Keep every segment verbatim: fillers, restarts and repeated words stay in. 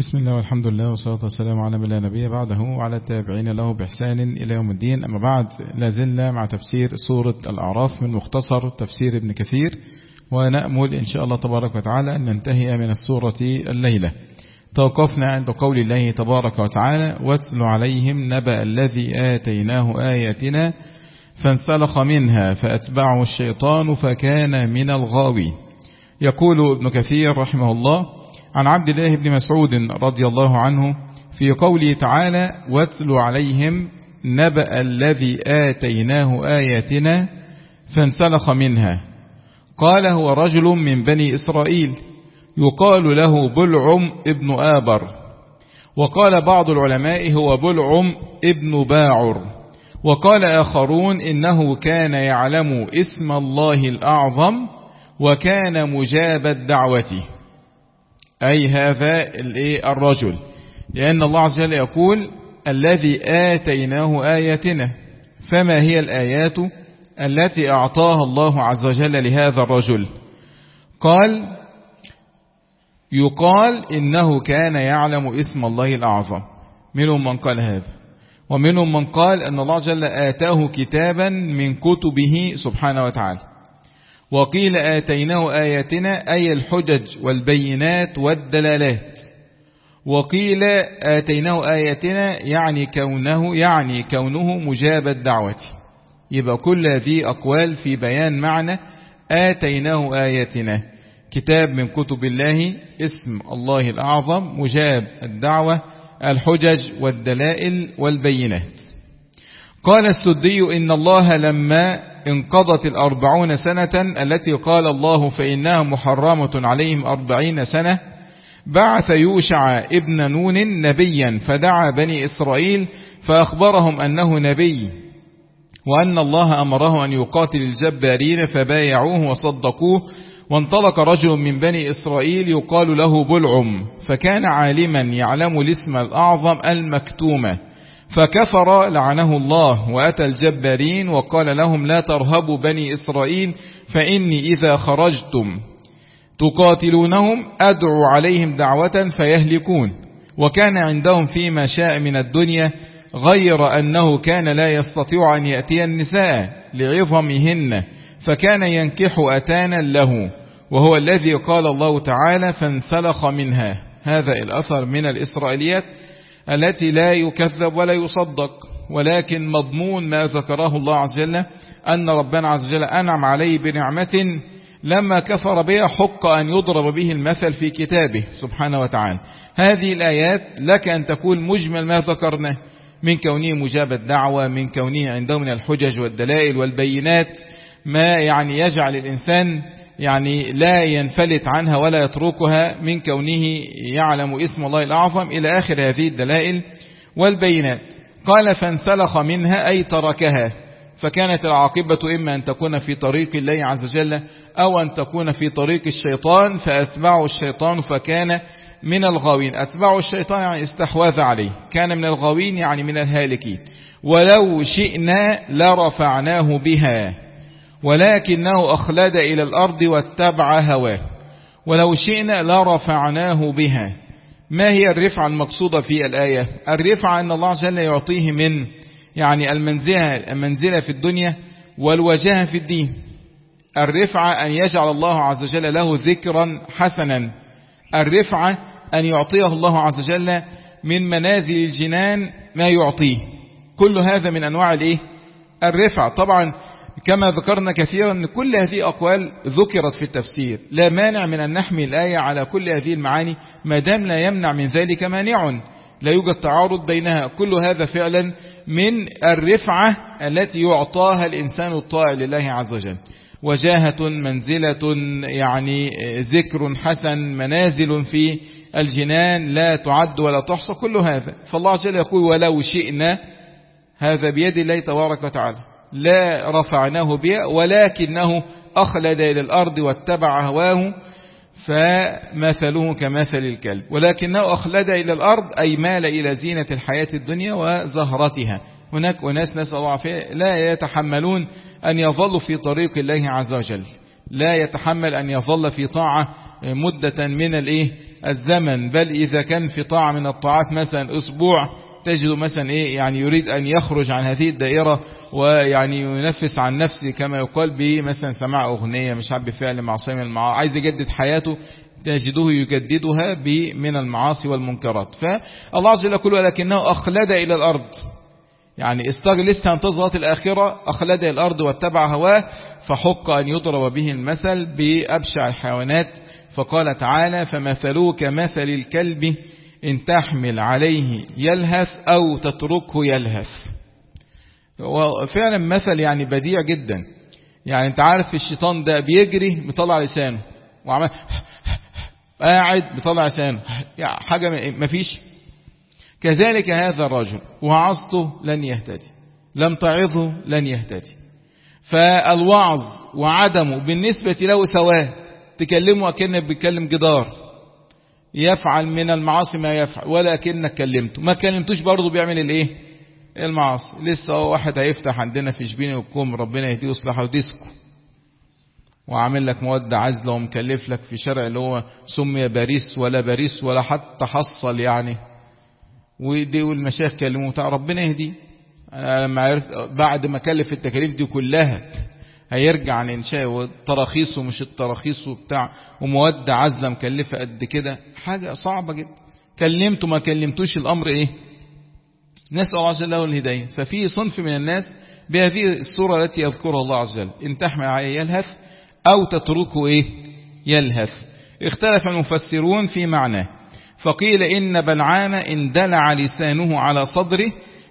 بسم الله والحمد لله والصلاة والسلام على من لا نبي بعده وعلى التابعين له بإحسان إلى يوم الدين. أما بعد، لازلنا مع تفسير سورة الأعراف من مختصر تفسير ابن كثير، ونأمل إن شاء الله تبارك وتعالى أن ننتهي من السورة الليلة. توقفنا عند قول الله تبارك وتعالى: واتل عليهم نبأ الذي آتيناه آياتنا فانسلخ منها فأتبعه الشيطان فكان من الغاوين. يقول ابن كثير رحمه الله عن عبد الله بن مسعود رضي الله عنه في قوله تعالى: واتل عليهم نبأ الذي آتيناه آياتنا فانسلخ منها، قال: هو رجل من بني إسرائيل يقال له بلعم ابن آبر، وقال بعض العلماء هو بلعم ابن باعر، وقال آخرون إنه كان يعلم اسم الله الأعظم وكان مجاب الدعوة، أي هذا الرجل، لأن الله عز وجل يقول: الذي آتيناه آياتنا. فما هي الآيات التي أعطاها الله عز وجل لهذا الرجل؟ قال: يقال إنه كان يعلم اسم الله الأعظم. منهم من قال هذا، ومنهم من قال أن الله عز وجل آتاه كتابا من كتبه سبحانه وتعالى. وقيل آتيناه آياتنا أي الحجج والبينات والدلالات، وقيل آتيناه آياتنا يعني كونه يعني كونه مجاب الدعوة. يبقى كل هذه أقوال في بيان معنى آتيناه آياتنا، كتاب من كتب الله، اسم الله الأعظم، مجاب الدعوة، الحجج والدلائل والبينات. قال السدي: إن الله لما انقضت الأربعون سنة التي قال الله فإنها محرمة عليهم أربعين سنة، بعث يوشع ابن نون نبيا فدعا بني إسرائيل فأخبرهم أنه نبي، وأن الله أمره أن يقاتل الجبارين فبايعوه وصدقوه. وانطلق رجل من بني إسرائيل يقال له بلعم، فكان عالما يعلم الاسم الأعظم المكتومة، فكفر لعنه الله وأتى الجبارين وقال لهم: لا ترهبوا بني إسرائيل، فإني إذا خرجتم تقاتلونهم أدعو عليهم دعوة فيهلكون. وكان عندهم فيما شاء من الدنيا، غير أنه كان لا يستطيع أن يأتي النساء لعظمهن، فكان ينكح أتانا له، وهو الذي قال الله تعالى: فانسلخ منها. هذا الأثر من الإسرائيليات التي لا يكذب ولا يصدق، ولكن مضمون ما ذكره الله عز وجل أن ربنا عز وجل أنعم عليه بنعمة لما كفر بها حق أن يضرب به المثل في كتابه سبحانه وتعالى. هذه الآيات لك أن تكون مجمل ما ذكرناه من كونه مجاب الدعوة، من كونه عنده من الحجج والدلائل والبينات ما يعني يجعل الإنسان يعني لا ينفلت عنها ولا يتركها، من كونه يعلم اسم الله الأعظم، إلى آخر هذه الدلائل والبينات. قال: فانسلخ منها أي تركها، فكانت العاقبة إما أن تكون في طريق الله عز وجل أو أن تكون في طريق الشيطان، فأتبعه الشيطان فكان من الغاوين. أتبعه الشيطان يعني استحوذ عليه، كان من الغاوين يعني من الهالكين. ولو شئنا لرفعناه بها ولكنه أخلد إلى الأرض واتبع هواه. ولو شئنا لرفعناه بها. ما هي الرفعة المقصودة في الآية؟ الرفعة أن الله عز وجل يعطيه من يعني المنزلة, المنزلة في الدنيا والوجاهة في الدين. الرفعة أن يجعل الله عز وجل له ذكرا حسنا. الرفعة أن يعطيه الله عز وجل من منازل الجنان ما يعطيه. كل هذا من أنواع الإيه؟ الرفعة. طبعا كما ذكرنا كثيرا أن كل هذه أقوال ذكرت في التفسير، لا مانع من أن نحمل الآية على كل هذه المعاني ما دام لا يمنع من ذلك مانع، لا يوجد تعارض بينها. كل هذا فعلا من الرفعة التي يعطاها الإنسان الطائع لله عز وجل، وجاهة، منزلة، يعني ذكر حسن، منازل في الجنان لا تعد ولا تحصى، كل هذا. فالله عز وجل يقول: ولو شئنا، هذا بيد الله تبارك وتعالى، لا رفعناه بها ولكنه أخلد إلى الأرض واتبع هواه فمثله كمثل الكلب. ولكنه أخلد إلى الأرض أي مال إلى زينة الحياة الدنيا وزهرتها. هناك أناس نسأل الله العافية لا يتحملون أن يظلوا في طريق الله عز وجل، لا يتحمل أن يظل في طاعة مدة من الإيه الزمن، بل إذا كان في طاعة من الطاعات مثلا أسبوع تجد مثلا إيه يعني يريد أن يخرج عن هذه الدائرة ويعني ينفس عن نفسه كما يقال بمثلا سماع أغنية مش عارف بفعل معصية من المعاصي، عايز يجدد حياته تجده يجددها من المعاصي والمنكرات. فالله عز وجل يقول ولكنه أخلد إلى الأرض، يعني استغل لسه عن تظهرت الآخرة، أخلد إلى الأرض واتبع هواه فحق أن يضرب به المثل بأبشع الحيوانات. فقال تعالى فمثلوه كمثل الكلب إن تحمل عليه يلهث أو تتركه يلهث. وفعلا مثل يعني بديع جدا. يعني انت عارف الشيطان ده بيجري بيطلع لسانه وعمل قاعد بيطلع لسانه يعني حاجة ما فيش. كذلك هذا الرجل وعظته لن يهتدي، لم تعظه لن يهتدي. فالوعظ وعدمه بالنسبة له سواء، تكلمه أكنك بتكلم جدار يفعل من المعاصي ما يفعل، ولا أكنك كلمته، ما كلمتوش برضه بيعمل الايه المعاصي. لسه واحد هيفتح عندنا في شبين وكوم ربنا يهديه ويصلحه وديسكو وعامل لك مواد عزله ومكلف لك في شرع اللي هو سمي باريس ولا باريس ولا حتى حصل يعني، ودي والمشايخ كلموه بتاع ربنا يهديه. انا لما عرفت بعد ما كلف التكاليف دي كلها هيرجع عن انشاء والتراخيص ومش التراخيص وبتاع ومواد عزله مكلفه قد كده، حاجه صعبه جدا. كلمته ما كلمتوش الامر ايه؟ نسأل الله عز وجل له الهداية. ففي صنف من الناس بهذه الصورة التي يذكرها الله عز وجل إن تحمل عليه يلهث أو تتركه إيه يلهث. اختلف المفسرون في معناه، فقيل إن بلعام إن دلع لسانه على صدره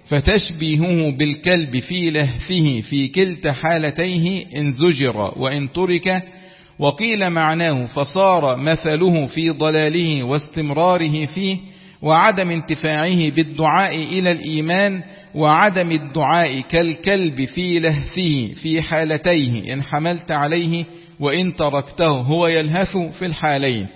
فتشبيهه بالكلب في لهثه في كلتا حالتيه إن زجر وإن ترك. وقيل معناه فصار مثله في ضلاله واستمراره فيه وعدم انتفاعه بالدعاء إلى الإيمان، وعدم الدعاء كالكلب في لهثه في حالتيه إن حملت عليه وإن تركته هو يلهث في الحالين.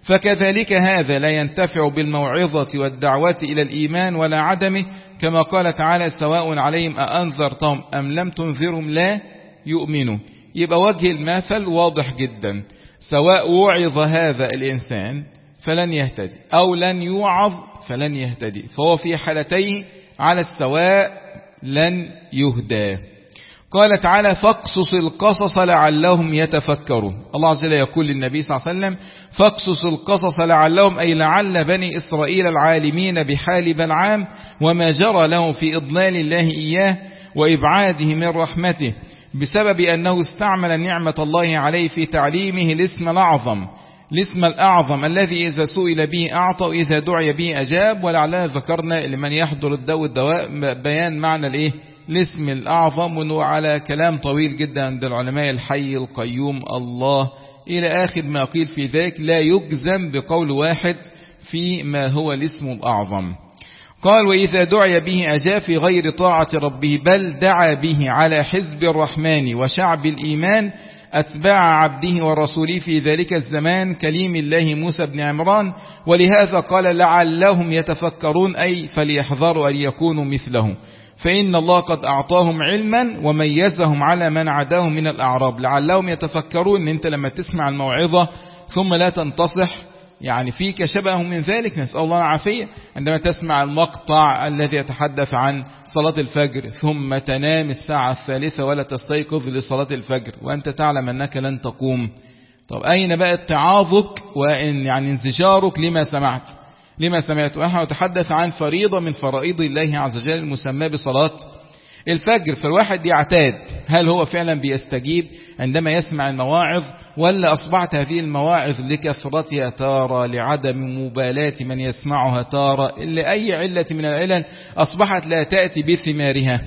فكذلك هذا لا ينتفع بالموعظة والدعوة إلى الإيمان ولا عدمه، كما قال تعالى سواء عليهم أأنذرتهم أم لم تنذرهم لا يؤمنوا. يبقى وجه المثل واضح جدا، سواء وعظ هذا الإنسان فلن يهتدي أو لن يوعظ فلن يهتدي، فهو في حالتين على السواء لن يهدى. قال تعالى فاقصص القصص لعلهم يتفكرون. الله عز وجل يقول للنبي صلى الله عليه وسلم فاقصص القصص لعلهم، أي لعل بني إسرائيل العالمين بحال بلعام وما جرى له في إضلال الله إياه وإبعاده من رحمته بسبب أنه استعمل نعمة الله عليه في تعليمه الاسم الأعظم الاسم الأعظم الذي إذا سئل به أعطى وإذا دعي به أجاب. ولعلنا ذكرنا لمن يحضر الدواء الدواء بيان معنى الإيه الاسم الأعظم، وأنه على كلام طويل جدا عند العلماء الحي القيوم الله إلى آخر ما قيل في ذلك، لا يجزم بقول واحد في ما هو الاسم الأعظم. قال وإذا دعي به أجاب في غير طاعة ربه، بل دعا به على حزب الرحمن وشعب الإيمان أتباع عبده ورسوله في ذلك الزمان كليم الله موسى بن عمران. ولهذا قال لعلهم يتفكرون، أي فليحذروا أن يكونوا مثله، فإن الله قد أعطاهم علما وميزهم على من عداهم من الأعراب. لعلهم يتفكرون، أنت لما تسمع الموعظة ثم لا تنتصح يعني فيك شبه من ذلك، نسأل الله العافية. عندما تسمع المقطع الذي يتحدث عن صلاة الفجر ثم تنام الساعة الثالثة ولا تستيقظ لصلاة الفجر وأنت تعلم أنك لن تقوم، طب أين بقى اتعاظك وإن يعني انزجارك لما سمعت لما سمعت ونحن نتحدث عن فريضة من فرائض الله عز وجل المسمى بصلاة الفجر. فالواحد يعتاد هل هو فعلا بيستجيب عندما يسمع المواعظ، ولا أصبحت هذه المواعظ لكثرتها تارة، لعدم مبالاة من يسمعها تارة، لأي علة من العلل أصبحت لا تأتي بثمارها.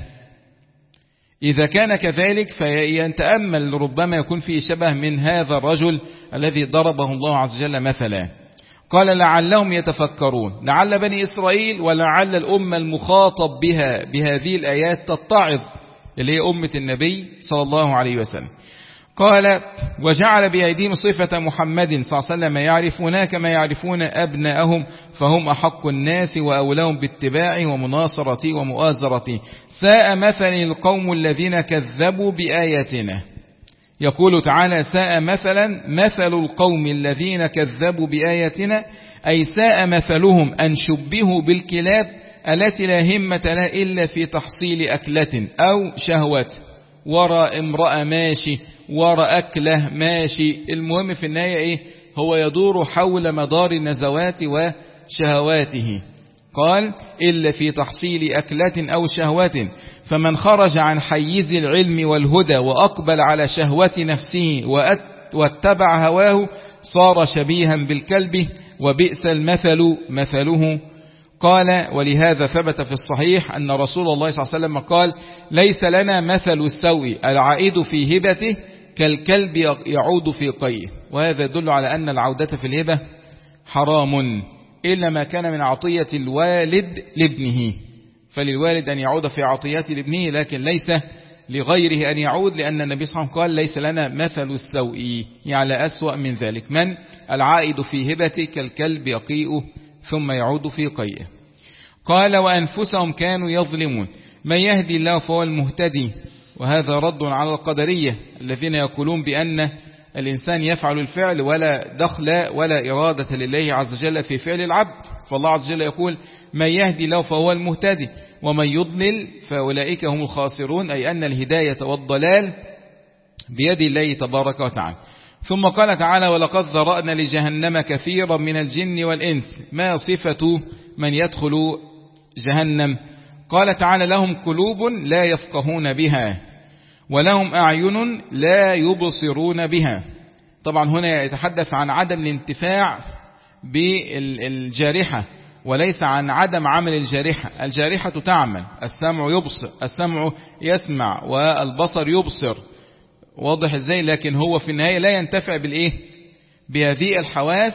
إذا كان كذلك فيتأمل ربما يكون فيه شبه من هذا الرجل الذي ضربه الله عز وجل مثلا. قال لعلهم يتفكرون، لعل بني إسرائيل ولعل الأمة المخاطب بها بهذه الآيات تتعظ اللي هي أمة النبي صلى الله عليه وسلم. قال وجعل بأيديهم صفة محمد صلى الله عليه وسلم يعرفونها كما يعرفون أبناءهم فهم أحق الناس وأولهم باتباعه ومناصرته ومؤازرته. ساء مثل القوم الذين كذبوا بآياتنا. يقول تعالى ساء مثلا مثل القوم الذين كذبوا بآياتنا، أي ساء مثلهم أن شبهوا بالكلاب التي لا همة لها إلا في تحصيل أكلة أو شهوة، وراء امرأة ماشي، وراء أكله ماشي، المهم في النهاية إيه؟ هو يدور حول مدار النزوات وشهواته. قال إلا في تحصيل أكلة أو شهوة، فمن خرج عن حيز العلم والهدى وأقبل على شهوة نفسه واتبع هواه صار شبيها بالكلب، وبئس المثل مثله. قال ولهذا ثبت في الصحيح أن رسول الله صلى الله عليه وسلم قال ليس لنا مثل السوء العائد في هبته كالكلب يعود في قيه. وهذا يدل على أن العودة في الهبة حرام إلا ما كان من عطية الوالد لابنه، فللوالد أن يعود في عطيات لابنه، لكن ليس لغيره أن يعود، لأن النبي صلى الله عليه وسلم قال ليس لنا مثل السوء، يعني أسوأ من ذلك. من العائد في هبته كالكلب يقيء ثم يعود في قيه. قال وأنفسهم كانوا يظلمون، من يهدي الله فهو المهتدي. وهذا رد على القدرية الذين يقولون بأن الإنسان يفعل الفعل ولا دخل ولا إرادة لله عز وجل في فعل العبد، فالله عز وجل يقول من يهدي الله فهو المهتدي ومن يضلل فأولئك هم الخاسرون، أي أن الهداية والضلال بيد الله تبارك وتعالى. ثم قال تعالى ولقد ذرأنا لجهنم كثيرا من الجن والإنس. ما صفة من يدخل جهنم؟ قال تعالى لهم قلوب لا يفقهون بها ولهم أعين لا يبصرون بها. طبعا هنا يتحدث عن عدم الانتفاع بالجارحة وليس عن عدم عمل الجارحة. الجارحة تعمل، السمع يبصر، السمع يسمع والبصر يبصر، واضح ازاي؟ لكن هو في النهاية لا ينتفع بالايه؟ بهذه الحواس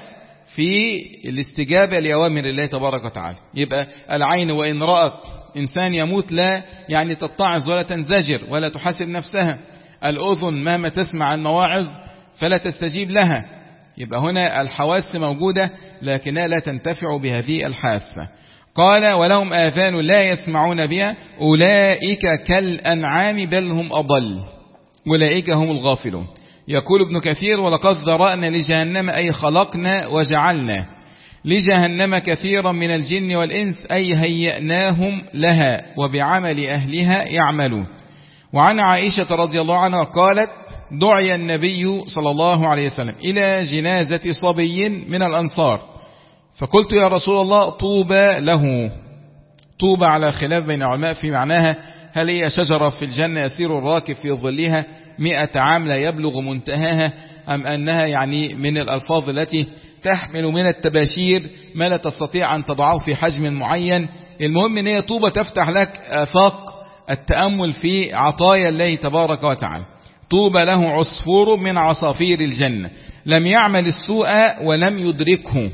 في الاستجابة لأوامر الله تبارك وتعالى. يبقى العين وإن رأت إنسان يموت لا يعني تتعظ ولا تنزجر ولا تحاسب نفسها. الأذن مهما تسمع المواعظ فلا تستجيب لها. يبقى هنا الحواس موجودة لكنها لا تنتفع بهذه الحاسة. قال ولهم آذان لا يسمعون بها أولئك كالأنعام بل هم أضل أولئك هم الغافلون. يقول ابن كثير ولقد ذرأنا لجهنم أي خلقنا وجعلنا لجهنم كثيرا من الجن والإنس أي هيئناهم لها وبعمل أهلها يعملون. وعن عائشة رضي الله عنها قالت دعي النبي صلى الله عليه وسلم إلى جنازة صبي من الأنصار فقلت يا رسول الله طوبى له. طوبى على خلاف بين العلماء في معناها، هل هي شجرة في الجنة يسير الراكب في ظلها مئة عام لا يبلغ منتهاها، أم أنها يعني من الألفاظ التي تحمل من التباشير ما لا تستطيع أن تضعه في حجم معين. المهم أن هي طوبى تفتح لك آفاق التأمل في عطايا الله تبارك وتعالى. طوبى له عصفور من عصافير الجنة لم يعمل السوء ولم يدركه.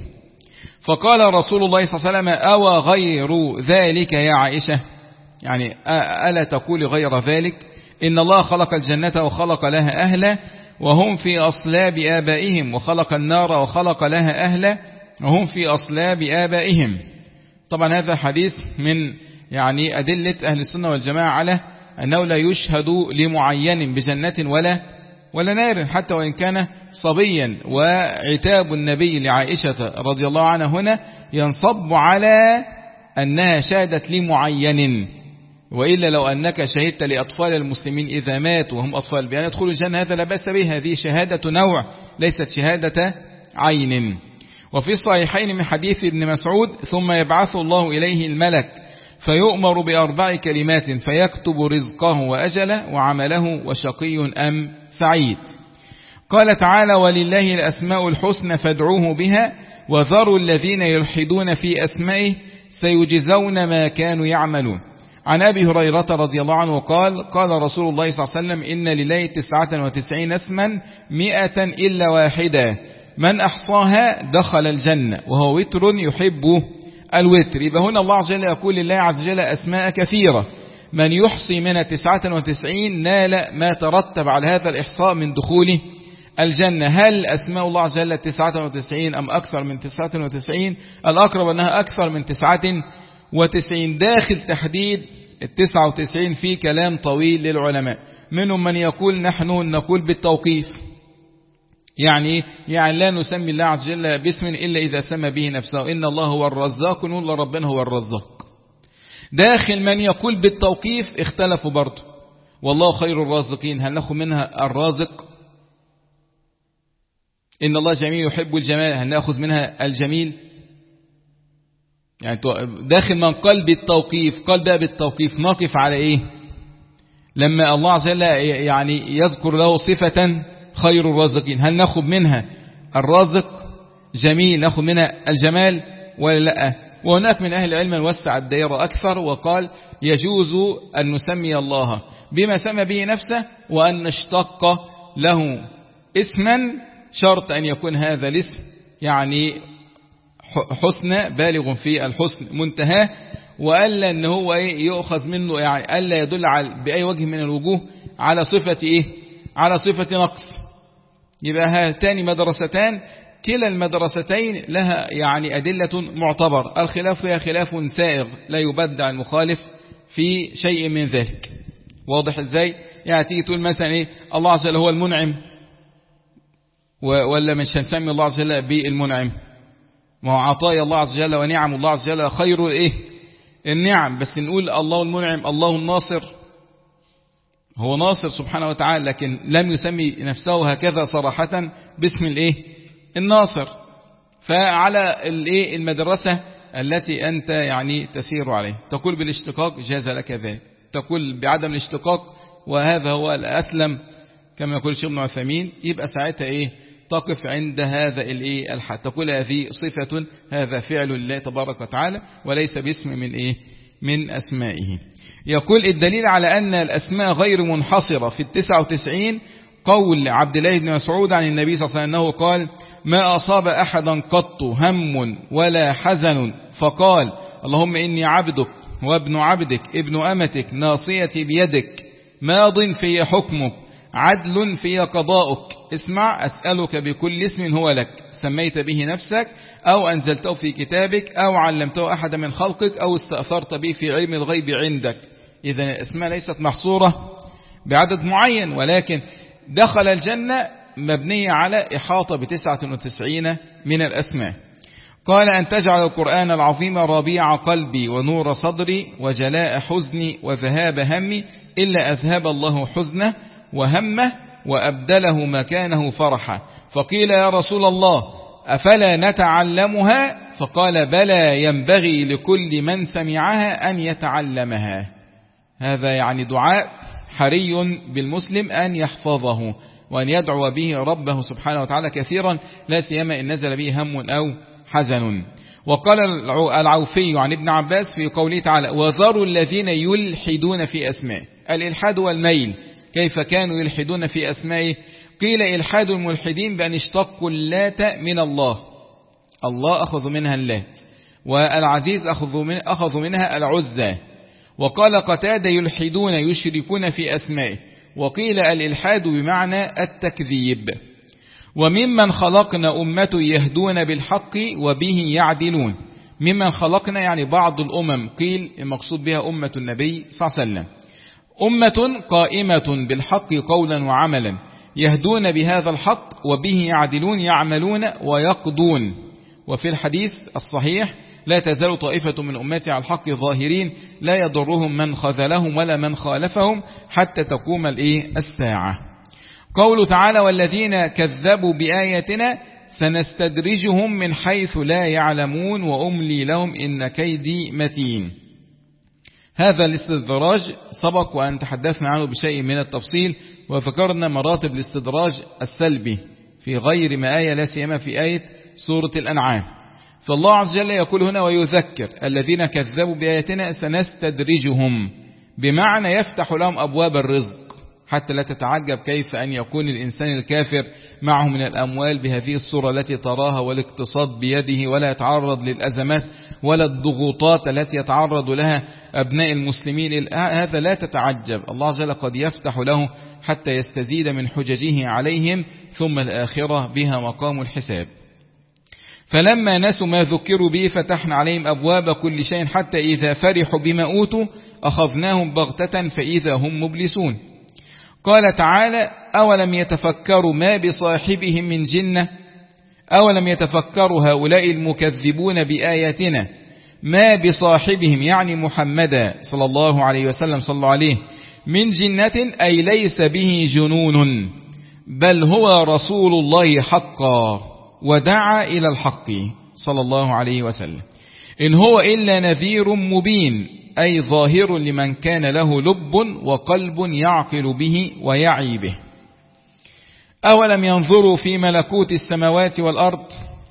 فقال رسول الله صلى الله عليه وسلم أو غير ذلك يا عائشة، يعني ألا تقول غير ذلك؟ إن الله خلق الجنة وخلق لها أهلا وهم في أصلاب آبائهم، وخلق النار وخلق لها أهلا وهم في أصلاب آبائهم. طبعا هذا حديث من يعني أدلة أهل السنة والجماعة على أنه لا يشهد لمعين بجنة ولا ولا نار حتى وإن كان صبيا. وعتاب النبي لعائشة رضي الله عنها هنا ينصب على أنها شهدت لمعين، وإلا لو أنك شهدت لأطفال المسلمين إذا ماتوا وهم أطفال بأن يدخلوا الجنة هذا لا بأس به، هذه شهادة نوع ليست شهادة عين. وفي الصحيحين من حديث ابن مسعود ثم يبعث الله إليه الملك فيؤمر بأربع كلمات فيكتب رزقه وأجله وعمله وشقي أم سعيد. قال تعالى ولله الأسماء الحسنى فادعوه بها وذروا الذين يلحدون في أسمائه سيجزون ما كانوا يعملون. عن أبي هريرة رضي الله عنه قال قال رسول الله صلى الله عليه وسلم إن لله تسعة وتسعين اسما مئة إلا واحدة من أحصاها دخل الجنة وهو وتر يحب الوتر. يبقى هنا الله عز وجل يقول لله عز وجل أسماء كثيرة، من يحصي منها تسعة وتسعين نال ما ترتب على هذا الإحصاء من دخول الجنة. هل أسماء الله عز وجل تسعة وتسعين أم أكثر من تسعة وتسعين؟ الأقرب أنها أكثر من تسعة وتسعين. داخل تحديد التسعة وتسعين في كلام طويل للعلماء، منهم من يقول نحن نقول بالتوقيف يعني يعني لا نسمي الله عز وجل باسم إلا إذا سمى به نفسه. إن الله هو الرزاق، نقول ربنا هو الرزاق. داخل من يقول بالتوقيف اختلفوا برضه، والله خير الرازقين، هل نأخذ منها الرازق؟ إن الله جميل يحب الجمال، هل نأخذ منها الجميل؟ يعني داخل من قال بالتوقيف، قال ده بالتوقيف نقف على إيه؟ لما الله عز وجل يعني يذكر له صفة خير الرازقين، هل نأخذ منها الرازق جميل، نأخذ منها الجمال ولا لا؟ وهناك من أهل العلم وسع الدائرة أكثر وقال يجوز أن نسمي الله بما سمى به نفسه، وأن نشتق له اسما، شرط أن يكون هذا الاسم يعني حسن بالغ في الحسن منتهى، وألا أن هو يؤخذ منه يعني ألا يدل على بأي وجه من الوجوه على صفة إيه؟ على صفة نقص. يبقى هاتان مدرستان، كلا المدرستين لها يعني أدلة معتبر، الخلاف فيها خلاف سائغ لا يبدع المخالف في شيء من ذلك. واضح ازاي؟ يعني تيجي تقول مثلا ايه الله عز وجل هو المنعم، ولا مش هنسمي الله عز وجل بالمنعم؟ ما هو عطايا الله عز وجل ونعم الله عز وجل خير ايه النعم، بس نقول الله المنعم، الله الناصر، هو ناصر سبحانه وتعالى، لكن لم يسمي نفسه هكذا صراحة باسم الايه الناصر. فعلى الايه المدرسة التي أنت يعني تسير عليه، تقول بالاشتقاق جاز لك ذلك، تقول بعدم الاشتقاق وهذا هو الأسلم كما يقول الشيخ ابن عثيمين، يبقى ساعتها ايه تقف عند هذا الايه الحد، تقول هذه صفة، هذا فعل الله تبارك وتعالى وليس باسم من ايه من أسمائه. يقول الدليل على أن الأسماء غير منحصرة في التسعة وتسعين قول عبد الله بن مسعود عن النبي صلى الله عليه وسلم أنه قال ما أصاب أحدا قط هم ولا حزن فقال اللهم إني عبدك وابن عبدك ابن أمتك ناصيتي بيدك ماض في حكمك عدل في قضاؤك، اسمع أسألك بكل اسم هو لك سميت به نفسك أو أنزلته في كتابك أو علمته أحد من خلقك أو استأثرت به في علم الغيب عندك. إذن الأسماء ليست محصورة بعدد معين، ولكن دخل الجنة مبنية على إحاطة بتسعة وتسعين من الأسماء. قال أن تجعل القرآن العظيم ربيع قلبي ونور صدري وجلاء حزني وذهاب همي إلا أذهب الله حزنه وهمه وأبدله مكانه فرحا. فقيل يا رسول الله أفلا نتعلمها؟ فقال بلى ينبغي لكل من سمعها أن يتعلمها. هذا يعني دعاء حري بالمسلم أن يحفظه وأن يدعو به ربه سبحانه وتعالى كثيرا، لا سيما إن نزل به هم أو حزن. وقال العوفي عن ابن عباس في قوله تعالى وذروا الذين يلحدون في أسماء، الإلحاد والميل كيف كانوا يلحدون في أسمائه؟ قيل إلحاد الملحدين بأن اشتقوا اللات من الله، الله أخذ منها اللات، والعزيز أخذ, من أخذ منها العزى. وقال قتادة يلحدون يشركون في أسمائه. وقيل الإلحاد بمعنى التكذيب. وممن خلقنا أمة يهدون بالحق وبه يعدلون، ممن خلقنا يعني بعض الأمم، قيل المقصود بها أمة النبي صلى الله عليه وسلم، أمة قائمة بالحق قولا وعملا يهدون بهذا الحق وبه يعدلون يعملون ويقضون. وفي الحديث الصحيح لا تزال طائفة من أمتي على الحق ظاهرين لا يضرهم من خذلهم ولا من خالفهم حتى تقوم الساعة. قوله تعالى والذين كذبوا بآياتنا سنستدرجهم من حيث لا يعلمون وأملي لهم إن كيدي متين. هذا الاستدراج سبق وأن تحدثنا عنه بشيء من التفصيل، وذكرنا مراتب الاستدراج السلبي في غير ما آية، لا سيما في آية سورة الأنعام. فالله عز وجل يقول هنا ويذكر الذين كذبوا بآياتنا سنستدرجهم، بمعنى يفتح لهم أبواب الرزق، حتى لا تتعجب كيف أن يكون الإنسان الكافر معه من الأموال بهذه الصورة التي تراها والاقتصاد بيده، ولا يتعرض للأزمات ولا الضغوطات التي يتعرض لها أبناء المسلمين. هذا لا تتعجب، الله عز وجل قد يفتح له حتى يستزيد من حججه عليهم، ثم الآخرة بها مقام الحساب. فلما نسوا ما ذكروا به فتحنا عليهم أبواب كل شيء حتى إذا فرحوا بما أوتوا أخذناهم بغتة فإذا هم مبلسون. قال تعالى أولم يتفكروا ما بصاحبهم من جنة أولم يتفكروا هؤلاء المكذبون بآياتنا ما بصاحبهم يعني محمد صلى الله عليه وسلم صلى الله عليه من جنة أي ليس به جنون بل هو رسول الله حقا ودعا إلى الحق صلى الله عليه وسلم إن هو إلا نذير مبين أي ظاهر لمن كان له لب وقلب يعقل به ويعي به. أولم ينظروا في ملكوت السماوات والأرض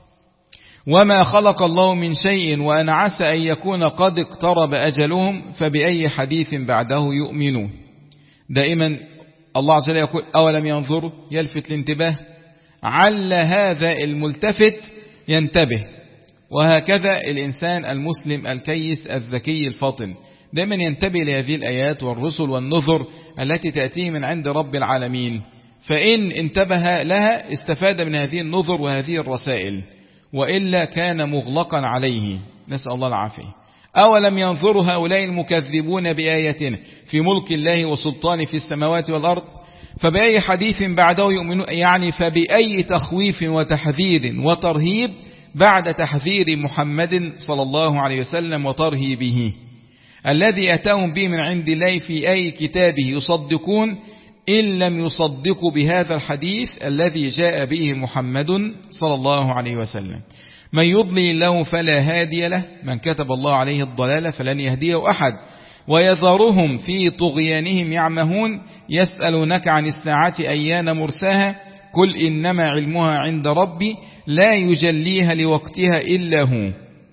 وما خلق الله من شيء وأن عسى أن يكون قد اقترب أجلهم فبأي حديث بعده يؤمنون. دائما الله عز وجل يقول أولم ينظروا يلفت الانتباه عل هذا الملتفت ينتبه. وهكذا الإنسان المسلم الكيس الذكي الفاطن دائما ينتبه لهذه الآيات والرسل والنذر التي تأتيه من عند رب العالمين، فإن انتبه لها استفاد من هذه النذر وهذه الرسائل، وإلا كان مغلقا عليه، نسأل الله العافية. أولم ينظروا هؤلاء المكذبون بآياتنا في ملك الله وسلطانه في السماوات والأرض فبأي حديث بعده يؤمنون، يعني فبأي تخويف وتحذير وترهيب بعد تحذير محمد صلى الله عليه وسلم وترهيبه الذي أتاهم به من عند الله في أي كتابه يصدقون إن لم يصدقوا بهذا الحديث الذي جاء به محمد صلى الله عليه وسلم. من يضلل الله فلا هادي له، من كتب الله عليه الضلال فلن يهديه أحد، ويذرهم في طغيانهم يعمهون. يسألونك عن الساعة أيان مرساها قل إنما علمها عند ربي لا يجليها لوقتها إلا هو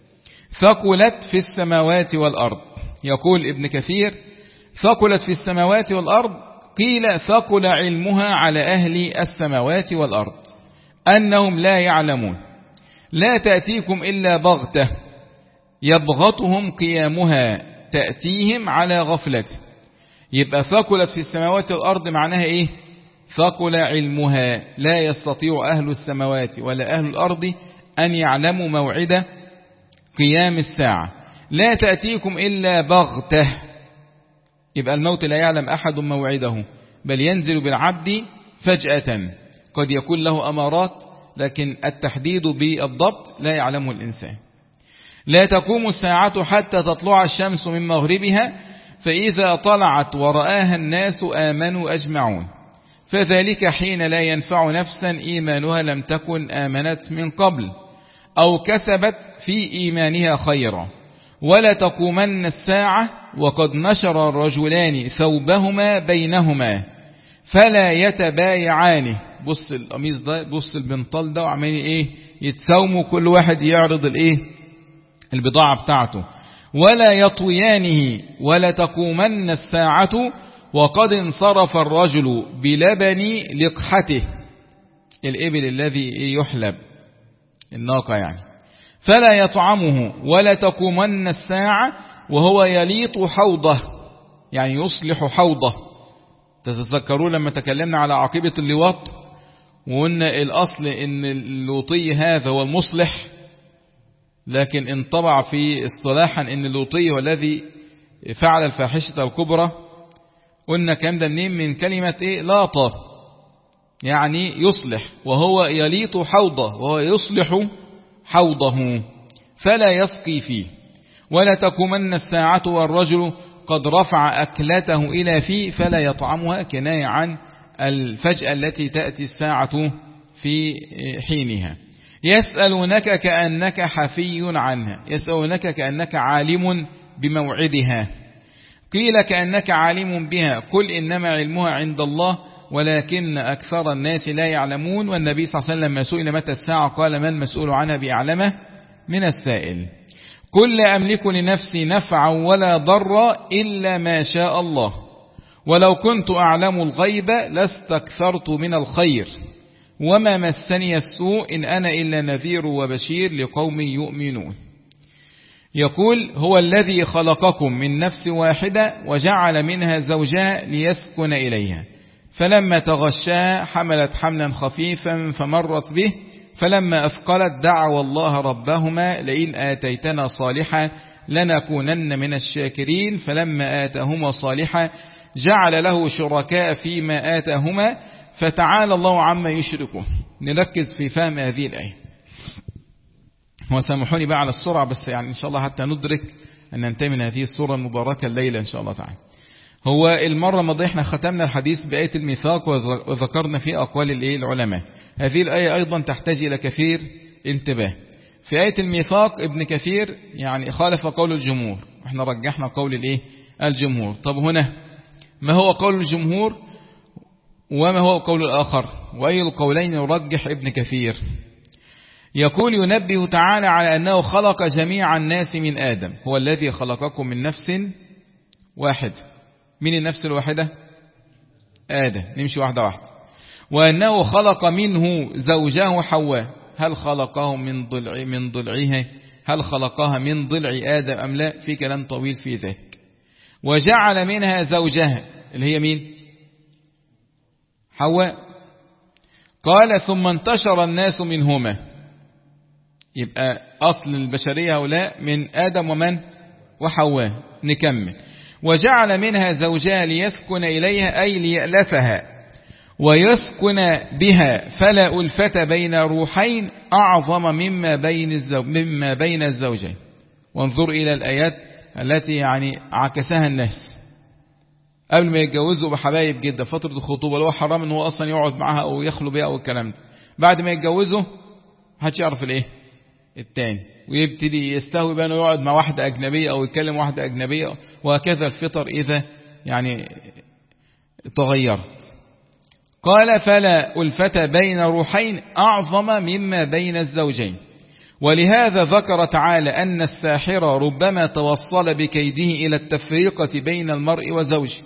ثقلت في السماوات والأرض. يقول ابن كثير ثقلت في السماوات والأرض قيل ثقل علمها على أهل السماوات والأرض أنهم لا يعلمون. لا تأتيكم إلا بغتة يبغتهم قيامها تأتيهم على غفلة. يبقى ثقلت في السماوات والأرض معناها إيه؟ ثقل علمها، لا يستطيع أهل السماوات ولا أهل الأرض أن يعلموا موعد قيام الساعة. لا تأتيكم إلا بغتة، يبقى الموت لا يعلم أحد موعده بل ينزل بالعبد فجأة، قد يكون له أمارات لكن التحديد بالضبط لا يعلمه الإنسان. لا تقوم الساعة حتى تطلع الشمس من مغربها فإذا طلعت ورآها الناس آمنوا أجمعون، فذلك حين لا ينفع نفسا إيمانها لم تكن آمنت من قبل أو كسبت في إيمانها خيرا. ولا تقومن الساعة وقد نشر الرجلان ثوبهما بينهما فلا يتبايعان. بص القميص ده، بص البنطال ده، وعمالين ايه يتساوموا، كل واحد يعرض الايه البضاعة بتاعته. ولا يطويانه. ولا تقومن الساعة وقد انصرف الرجل بلبن لقحته، الإبل الذي يحلب الناقة يعني، فلا يطعمه. ولا تقومن الساعة وهو يليط حوضه، يعني يصلح حوضه. تتذكرون لما تكلمنا على عاقبة اللواط وقلنا الأصل إن اللوطي هذا هو المصلح، لكن انطبع في اصطلاحا إن اللوطي هو الذي فعل الفاحشة الكبرى. قلنا كم ده منين؟ من كلمة إيه؟ لاطة، يعني يصلح، وهو يليط حوضه وهو يصلح حوضه فلا يسقي فيه. ولا تقومن الساعة والرجل قد رفع أكلته إلى فيه فلا يطعمها، كناية عن الفجأة التي تأتي الساعة في حينها. يسألونك كأنك حفي عنها، يسألونك كأنك عالم بموعدها، قيل كأنك عالم بها قل إنما علمها عند الله ولكن أكثر الناس لا يعلمون. والنبي صلى الله عليه وسلم لما سئل متى الساعة قال ما المسؤول عنها بأعلمه من السائل. قل لا أملك لنفسي نفعا ولا ضرا إلا ما شاء الله ولو كنت أعلم الغيب لاستكثرت من الخير وما مسني السوء إن أنا إلا نذير وبشير لقوم يؤمنون. يقول هو الذي خلقكم من نفس واحدة وجعل منها زوجها ليسكن إليها فلما تغشاها حملت حملا خفيفا فمرت به فلما أثقلت دعوا الله ربهما لئن آتيتنا صالحا لنكونن من الشاكرين فلما آتاهما صالحا جعل له شركاء فيما آتاهما فتعالى الله عما يشركون. نركز في فهم هذه الآية. وسامحوني بقى على السرعة، بس يعني إن شاء الله حتى ندرك أن ننتهي من هذه السورة المباركة الليلة إن شاء الله تعالى. هو المرة الماضية احنا ختمنا الحديث بآية الميثاق وذكرنا فيه أقوال العلماء. هذه الآية أيضا تحتاج إلى كثير انتباه. في آية الميثاق ابن كثير يعني خالف قول الجمهور، احنا رجحنا قول الايه الجمهور. طب هنا ما هو قول الجمهور وما هو قول الآخر، وأي القولين يرجح ابن كثير؟ يقول ينبه تعالى على أنه خلق جميع الناس من آدم، هو الذي خلقكم من نفس واحد. من النفس الواحدة آدم، نمشي واحدة واحدة. وأنه خلق منه زوجه حواء، هل خلقه من ضلع من ضلعها هل خلقها من ضلع آدم أم لا؟ في كلام طويل في ذلك. وجعل منها زوجها اللي هي مين؟ حواء. قال ثم انتشر الناس منهما، يبقى أصل البشرية هؤلاء من آدم ومن وحواء. نكمل. وجعل منها زوجها ليسكن إليها أي ليألفها ويسكن بها، فلا ألفة بين روحين أعظم مما بين الزوج مما بين الزوجين. وانظر إلى الآيات التي يعني عكسها الناس. قبل ما يتجوزوا بحبايب جدا، فترة الخطوبة اللي هو حرام ان هو اصلا يقعد معها او يخلو بها او الكلام ده. بعد ما يتجوزوا محدش يعرف الايه التاني، ويبتدي يستهوي بقى انه يقعد مع واحدة اجنبية او يتكلم واحدة اجنبية، وهكذا الفطر اذا يعني تغيرت. قال فلا ألفة بين روحين أعظم مما بين الزوجين. ولهذا ذكر تعالى أن الساحر ربما توصل بكيده إلى التفريقة بين المرء وزوجه.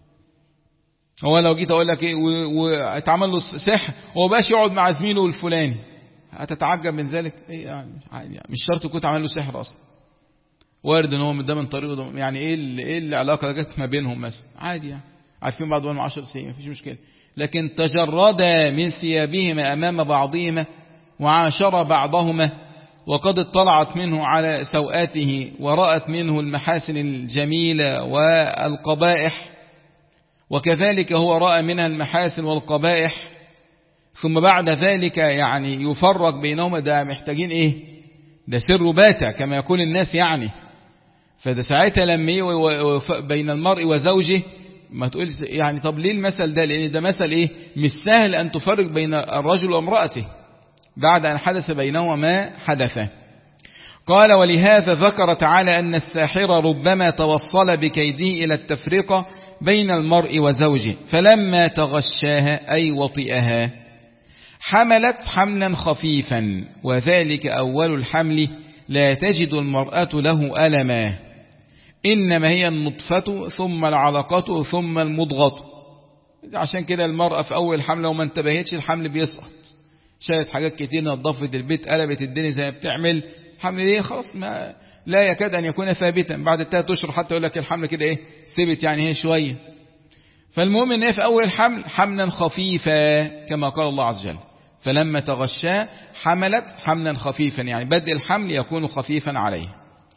هو لو جيت أقول لك إيه واتعمل له سحر هو باش يقعد مع زميله الفلاني، هتتعجب من ذلك؟ إيه يعني مش شرط يكون عمل له سحر أصلا، وارد ان هو ده من طريقه، يعني ايه اللي ايه العلاقه اللي جت ما بينهم مثلا؟ عادي يعني، عارفين بعض من عشر سنين مفيش مشكله. لكن تجردا من ثيابهما امام بعضهما وعاشر بعضهما، وقد اطلعت منه على سوآته ورأت منه المحاسن الجميلة والقبائح، وكذلك هو رأى منها المحاسن والقبائح، ثم بعد ذلك يعني يفرق بينهما. ده محتاجين ايه؟ ده سر باتا كما يقول الناس يعني. فده ساعتها لما بين المرء وزوجه ما تقول يعني طب ليه المثل ده؟ لأن ده مثل ايه؟ مش سهل أن تفرق بين الرجل وامرأته بعد أن حدث بينهما ما حدث. قال ولهذا ذكر تعالى أن الساحر ربما توصل بكيده إلى التفرقة بين المرء وزوجه، فلما تغشاها أي وطئها حملت حملا خفيفا، وذلك أول الحمل لا تجد المرأة له ألما، إنما هي النطفة ثم العلقة ثم المضغة. عشان كده المرأة في أول الحمل لو ما انتبهتش الحمل بيسقط، شاهد حاجات كتير، نظفت البيت قلبت الدنيا زي ما بتعمل، الحمل دي خلاص ما لا يكاد أن يكون ثابتا. بعد الثلاث أشهر حتى يقول لك الحمل كده إيه ثبت، يعني هي شوية. فالمهم إن في أول الحمل حملا خفيفا كما قال الله عز وجل، فلما تغشاه حملت حملا خفيفا، يعني بدء الحمل يكون خفيفا عليه.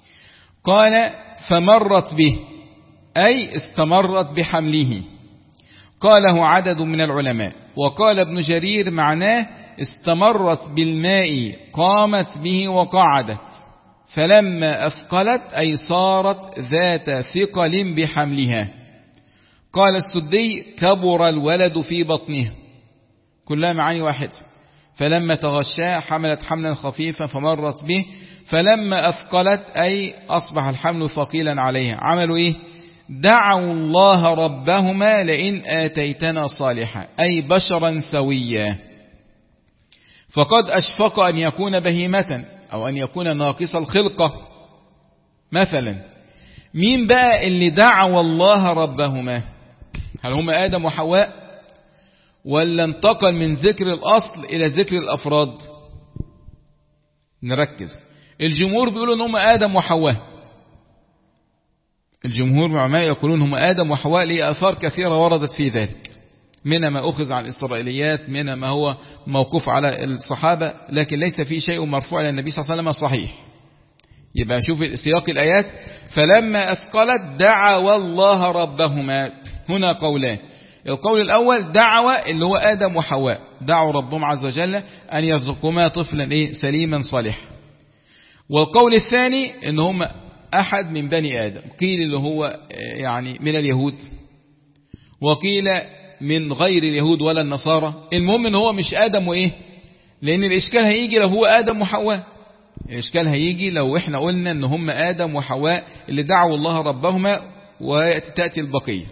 قال فمرت به أي استمرت بحمله. قاله عدد من العلماء، وقال ابن جرير معناه استمرت بالماء قامت به وقعدت، فلما أثقلت أي صارت ذات ثقل بحملها. قال السدي كبر الولد في بطنه، كلها معاني واحد. فلما تغشاه حملت حملا خفيفا فمرت به، فلما أثقلت أي أصبح الحمل ثقيلا عليها. عملوا إيه؟ دعوا الله ربهما لئن آتيتنا صالحا أي بشرا سويا، فقد أشفق أن يكون بهيمة أو أن يكون ناقص الخلقة مثلا. مين بقى اللي دعوا الله ربهما؟ هل هم آدم وحواء، ولا انتقل من ذكر الأصل إلى ذكر الأفراد؟ نركز. الجمهور بيقولوا أنهم آدم وحواء، الجمهور معما يقولون هم آدم وحواء، ليه آثار كثيرة وردت في ذلك، منها ما أخذ عن الإسرائيليات، منها ما هو موقوف على الصحابة، لكن ليس في شيء مرفوع إلى النبي صلى الله عليه وسلم صحيح. يبقى شوف سياق الآيات، فلما أثقلت دعوا الله ربهما. هنا قولان، القول الأول دعوة اللي هو آدم وحواء، دعوا ربهم عز وجل أن يرزقهما طفلا إيه سليما صالحا. والقول الثاني إن هم أحد من بني آدم، قيل اللي هو يعني من اليهود، وقيل من غير اليهود ولا النصارى. المهم إن هو مش آدم وإيه، لأن الإشكال هيجي لو هو آدم وحواء، الإشكال هيجي لو إحنا قلنا إن هم آدم وحواء اللي دعوا الله ربهما وتأتي البقية.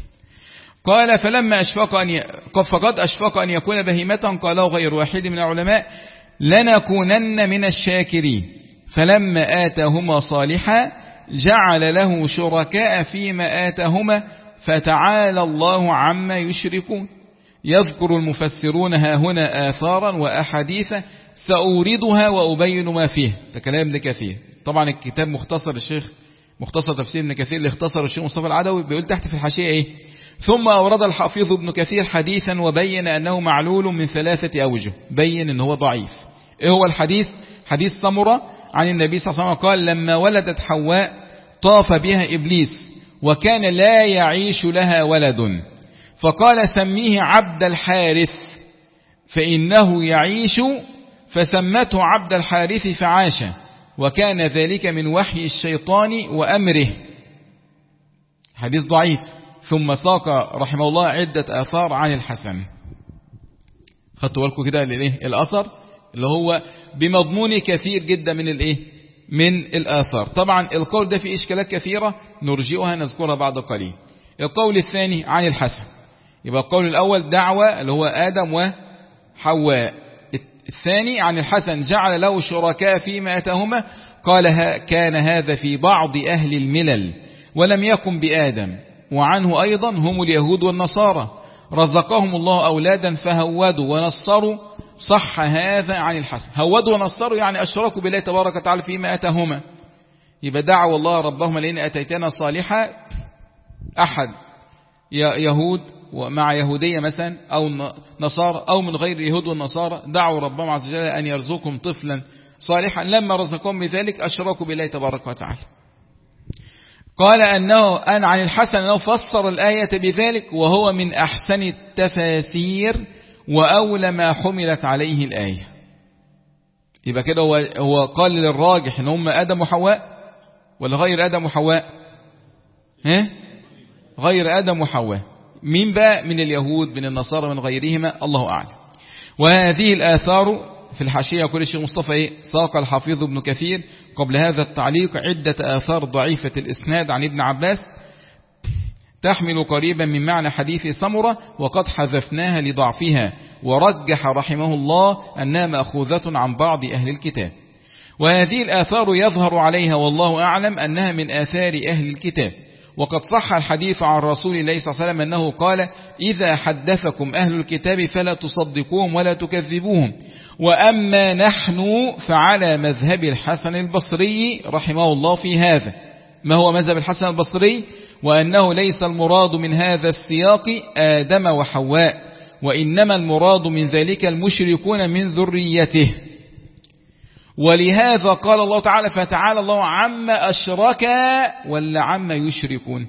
قال فلما أشفق أن ي... فقد أشفق أن يكون بهيمة، قاله غير واحد من العلماء لنكونن من الشاكرين، فلما آتاهما صالحا جعل له شركاء فيما آتاهما فتعالى الله عما يشركون. يذكر المفسرون ها هنا آثارا وأحاديث سأوردها وأبين ما فيه. ده كلام ابن كثير، طبعا الكتاب مختصر الشيخ مختصر تفسير ابن كثير اللي اختصر الشيخ مصطفى العدوي، بيقول تحت في الحاشية ايه: ثم أورد الحافظ ابن كثير حديثا وبين أنه معلول من ثلاثة أوجه، بين أنه هو ضعيف. ايه هو الحديث؟ حديث سمرة عن النبي صلى الله عليه وسلم قال: لما ولدت حواء طاف بها إبليس وكان لا يعيش لها ولد، فقال: سميه عبد الحارث فإنه يعيش، فسمته عبد الحارث فعاش، وكان ذلك من وحي الشيطان وأمره. حديث ضعيف. ثم ساق رحمه الله عدة آثار عن الحسن. خدتوا بالكم كده للإيه؟ الأثر اللي هو بمضمون كثير جدا من الإيه؟ من الآثار. طبعا القول ده فيه إشكالات كثيرة نرجئها نذكرها بعد قليل. القول الثاني عن الحسن، يبقى القول الأول دعوة اللي هو آدم وحواء. الثاني عن الحسن جعل له شركاء فيما آتاهما، قال كان هذا في بعض أهل الملل ولم يكن بآدم، وعنه أيضا هم اليهود والنصارى رزقهم الله أولادا فهودوا ونصروا. صح هذا عن الحسن. هودوا ونصروا يعني أشركوا بالله تبارك وتعالى فيما آتاهما. يبقى دعوا الله ربهما لئن أتيتنا صالحا، أحد يهود ومع يهودية مثلا أو نصارى أو من غير اليهود والنصارى دعوا ربهم عز وجل أن يرزقهم طفلا صالحا، لما رزقهم بذلك أشركوا بالله تبارك وتعالى. قال أنه أن عن الحسن أنه فسر الآية بذلك، وهو من أحسن التفاسير وأولى ما حملت عليه الآية. يبقى كده هو, هو قال للراجح إن هم آدم وحواء ولا غير آدم وحواء؟ ها؟ غير آدم وحواء. مين بقى؟ من اليهود من النصارى من غيرهما، الله أعلم. وهذه الآثار في الحاشية يقول الشيخ مصطفى إيه؟ ساق الحافظ ابن كثير قبل هذا التعليق عدة آثار ضعيفة الإسناد عن ابن عباس تحمل قريبا من معنى حديث سمرة، وقد حذفناها لضعفها، ورجح رحمه الله أنها مأخوذة عن بعض أهل الكتاب. وهذه الآثار يظهر عليها والله أعلم أنها من آثار أهل الكتاب. وقد صح الحديث عن رسول الله صلى الله عليه وسلم أنه قال: إذا حدثكم أهل الكتاب فلا تصدقوهم ولا تكذبوهم، وأما نحن فعلى مذهب الحسن البصري رحمه الله في هذا. ما هو مذهب الحسن البصري؟ وأنه ليس المراد من هذا السياق آدم وحواء، وإنما المراد من ذلك المشركون من ذريته. ولهذا قال الله تعالى: فتعالى الله عما أشرك ولا عما يشركون؟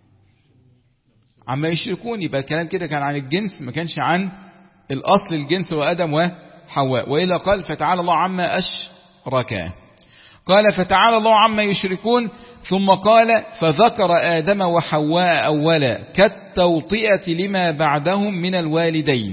عما يشركون. يبقى الكلام كده كان عن الجنس، ما كانش عن الأصل الجنس وآدم وحواء. وإلا قال: فتعالى الله عما أشرك. قال: فتعالى الله عما يشركون. ثم قال: فذكر آدم وحواء أولا كالتوطئة لما بعدهم من الوالدين.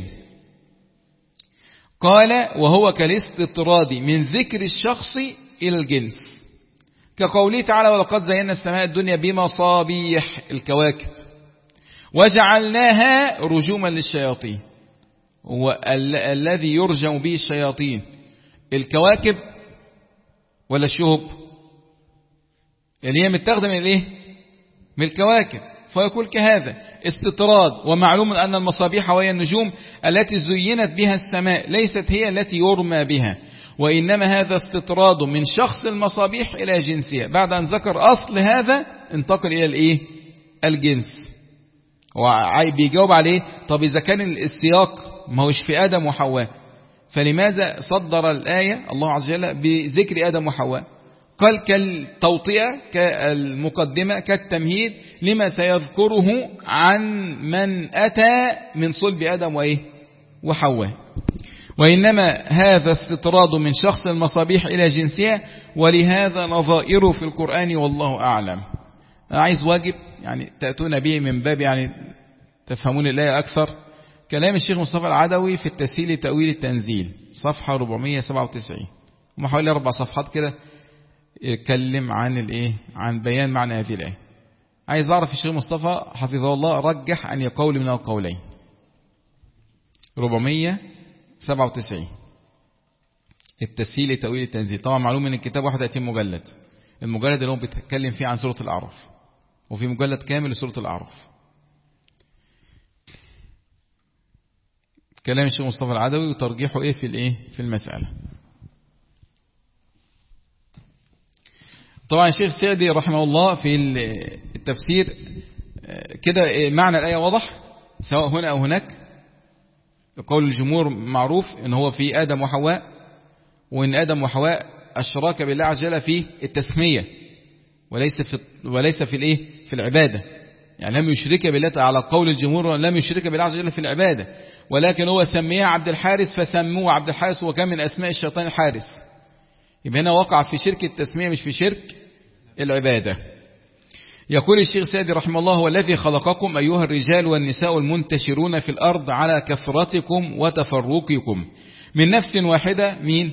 قال: وهو كالاستطراد من ذكر الشخص إلى الجنس، كقوله تعالى: ولقد زينا السماء الدنيا بمصابيح الكواكب وجعلناها رجوما للشياطين. هو ال الذي يرجم به الشياطين الكواكب ولا الشهب؟ اللي هي متاخده من الايه؟ من الكواكب. فيقول كهذا استطراد. ومعلوم أن المصابيح وهي النجوم التي زينت بها السماء ليست هي التي يرمى بها، وإنما هذا استطراد من شخص المصابيح إلى جنسها. بعد أن ذكر أصل هذا انتقل إلى الإيه؟ الجنس. وبيجاوب عليه: طب إذا كان السياق ما هوش في آدم وحواء، فلماذا صدر الآية الله عز وجل بذكر آدم وحواء؟ قال كالتوطئة كالمقدمة كالتمهيد لما سيذكره عن من أتى من صلب آدم وإيه وحواء. وإنما هذا استطراد من شخص المصابيح إلى جنسها، ولهذا نظائره في القرآن والله أعلم. عايز واجب يعني تأتون به من باب يعني تفهمون الآية أكثر. كلام الشيخ مصطفى العدوي في التسهيل تأويل التنزيل صفحة أربعمائة وسبعة وتسعين، وما حوالي أربع صفحات كده يتكلم عن الإيه عن بيان معنى هذه الآية. عايز أعرف الشيخ مصطفى حفظه الله رجح أن يقول من القولين. أربعمائة وسبعة وتسعين التسهيل تأويل التنزيل. طبعا معلوم من الكتاب واحد وثلاثين مجلد، المجلد اللي هو بيتكلم فيه عن سورة الأعراف، وفي مجلد كامل لسورة الأعراف. كلام الشيخ مصطفى العدوي وترجيحه ايه في الايه في المسألة. طبعا الشيخ السعدي رحمه الله في التفسير كده معنى الآية واضح سواء هنا أو هناك. قول الجمهور معروف ان هو في آدم وحواء، وان آدم وحواء أشراك بالله عز وجل في التسمية وليس في وليس في الايه في العبادة. يعني لم يشرك بالله على قول الجمهور، لم يشرك بالله عز وجل في العبادة، ولكن هو سميه عبد الحارس فسموه عبد الحارس، وكان من أسماء الشيطان الحارس. يبقى هنا وقع في شرك التسمية مش في شرك العبادة. يقول الشيخ سعدي رحمه الله: هو الذي خلقكم أيها الرجال والنساء المنتشرون في الأرض على كثرتكم وتفرقكم من نفس واحدة، مين؟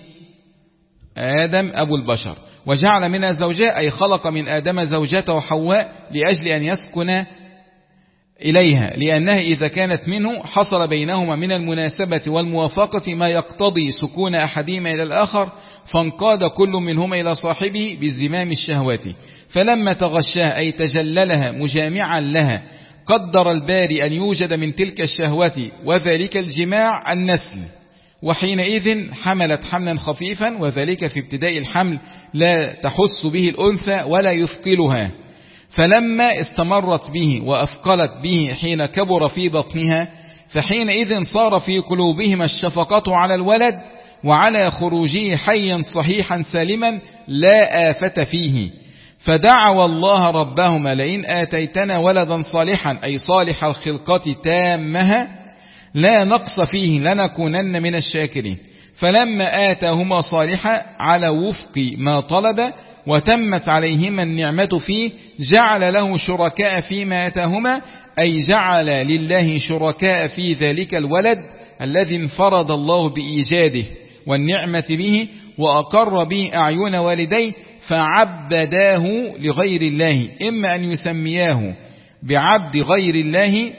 آدم أبو البشر، وجعل منها زوجها، أي خلق من آدم زوجته حواء لأجل أن يسكن إليها، لأنها إذا كانت منه حصل بينهما من المناسبة والموافقة ما يقتضي سكون أحدهما إلى الآخر، فانقاد كل منهما إلى صاحبه بازدمام الشهوات، فلما تغشاها أي تجللها مجامعا لها قدر الباري أن يوجد من تلك الشهوة وذلك الجماع النسل، وحينئذ حملت حملا خفيفا، وذلك في ابتداء الحمل لا تحس به الأنثى ولا يثقلها، فلما استمرت به وأثقلت به حين كبر في بطنها، فحينئذ صار في قلوبهما الشفقة على الولد وعلى خروجه حيا صحيحا سالما لا آفة فيه، فدعوا الله ربهما: لئن آتيتنا ولدا صالحا أي صالح الخلقة تامها لا نقص فيه لنكونن من الشاكرين، فلما آتاهما صالحا على وفق ما طلب وتمت عليهما النعمة فيه جعل له شركاء فيما آتاهما، أي جعل لله شركاء في ذلك الولد الذي انفرد الله بإيجاده والنعمة به، وأقر به أعين والديه، فعبداه لغير الله، إما أن يسمياه بعبد غير الله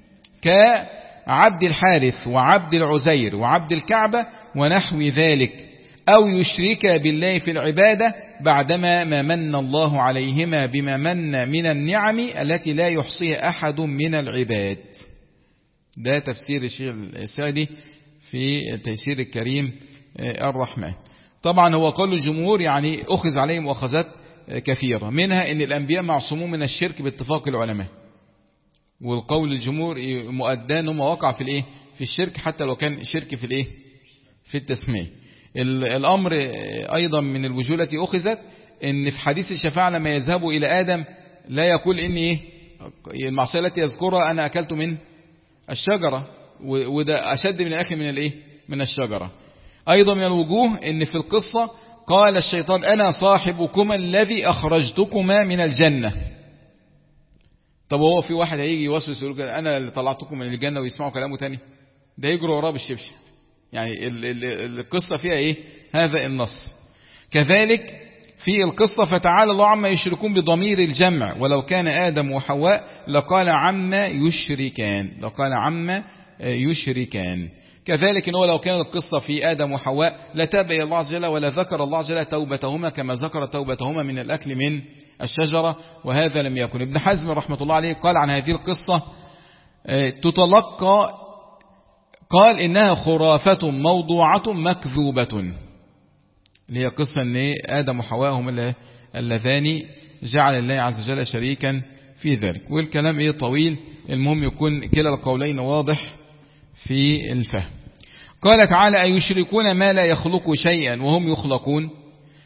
كعبد الحارث وعبد العزير وعبد الكعبة ونحو ذلك، أو يشرك بالله في العبادة بعدما ما من الله عليهما بما من من النعم التي لا يحصيها أحد من العباد. ده تفسير الشيخ السعدي في تيسير الكريم الرحمن. طبعا هو قول الجمهور يعني أخذ عليهم مؤاخذات كثيرة، منها أن الأنبياء معصومون من الشرك باتفاق العلماء، والقول الجمهور مؤدان هم وقع في الايه في الشرك حتى لو كان شرك في الايه في التسمية. الأمر أيضا من الوجوه التي أخذت أن في حديث الشفاعة لما يذهبوا إلى آدم لا يقول إن إيه المعصية التي يذكرها أنا أكلت من الشجرة، وده أشد من الأكل من الإيه من الشجرة. أيضا من الوجوه أن في القصة قال الشيطان: أنا صاحبكما الذي أخرجتكما من الجنة. طب هو في واحد هيجي يوسوس يقول أنا اللي طلعتكم من الجنة ويسمعوا كلامه تاني؟ ده يجروا وراه بالشبشب. يعني القصة فيها إيه هذا النص. كذلك في القصة: فتعالى الله عما يشركون بضمير الجمع، ولو كان آدم وحواء لقال عما يشركان لقال عما يشركان. كذلك إنه لو كان القصة في آدم وحواء لتاب إلى الله عز وجل ولا ذكر الله عز وجل توبتهما كما ذكر توبتهما من الأكل من الشجرة، وهذا لم يكن. ابن حزم رحمة الله عليه قال عن هذه القصة تتلقى قال إنها خرافة موضوعة مكذوبة، اللي هي قصة أن آدم وحواء هم اللذان جعل الله عز وجل شريكا في ذلك. والكلام إيه طويل، المهم يكون كلا القولين واضح في الفهم. قال تعالى: أيشركون ما لا يخلق شيئا وهم يخلقون،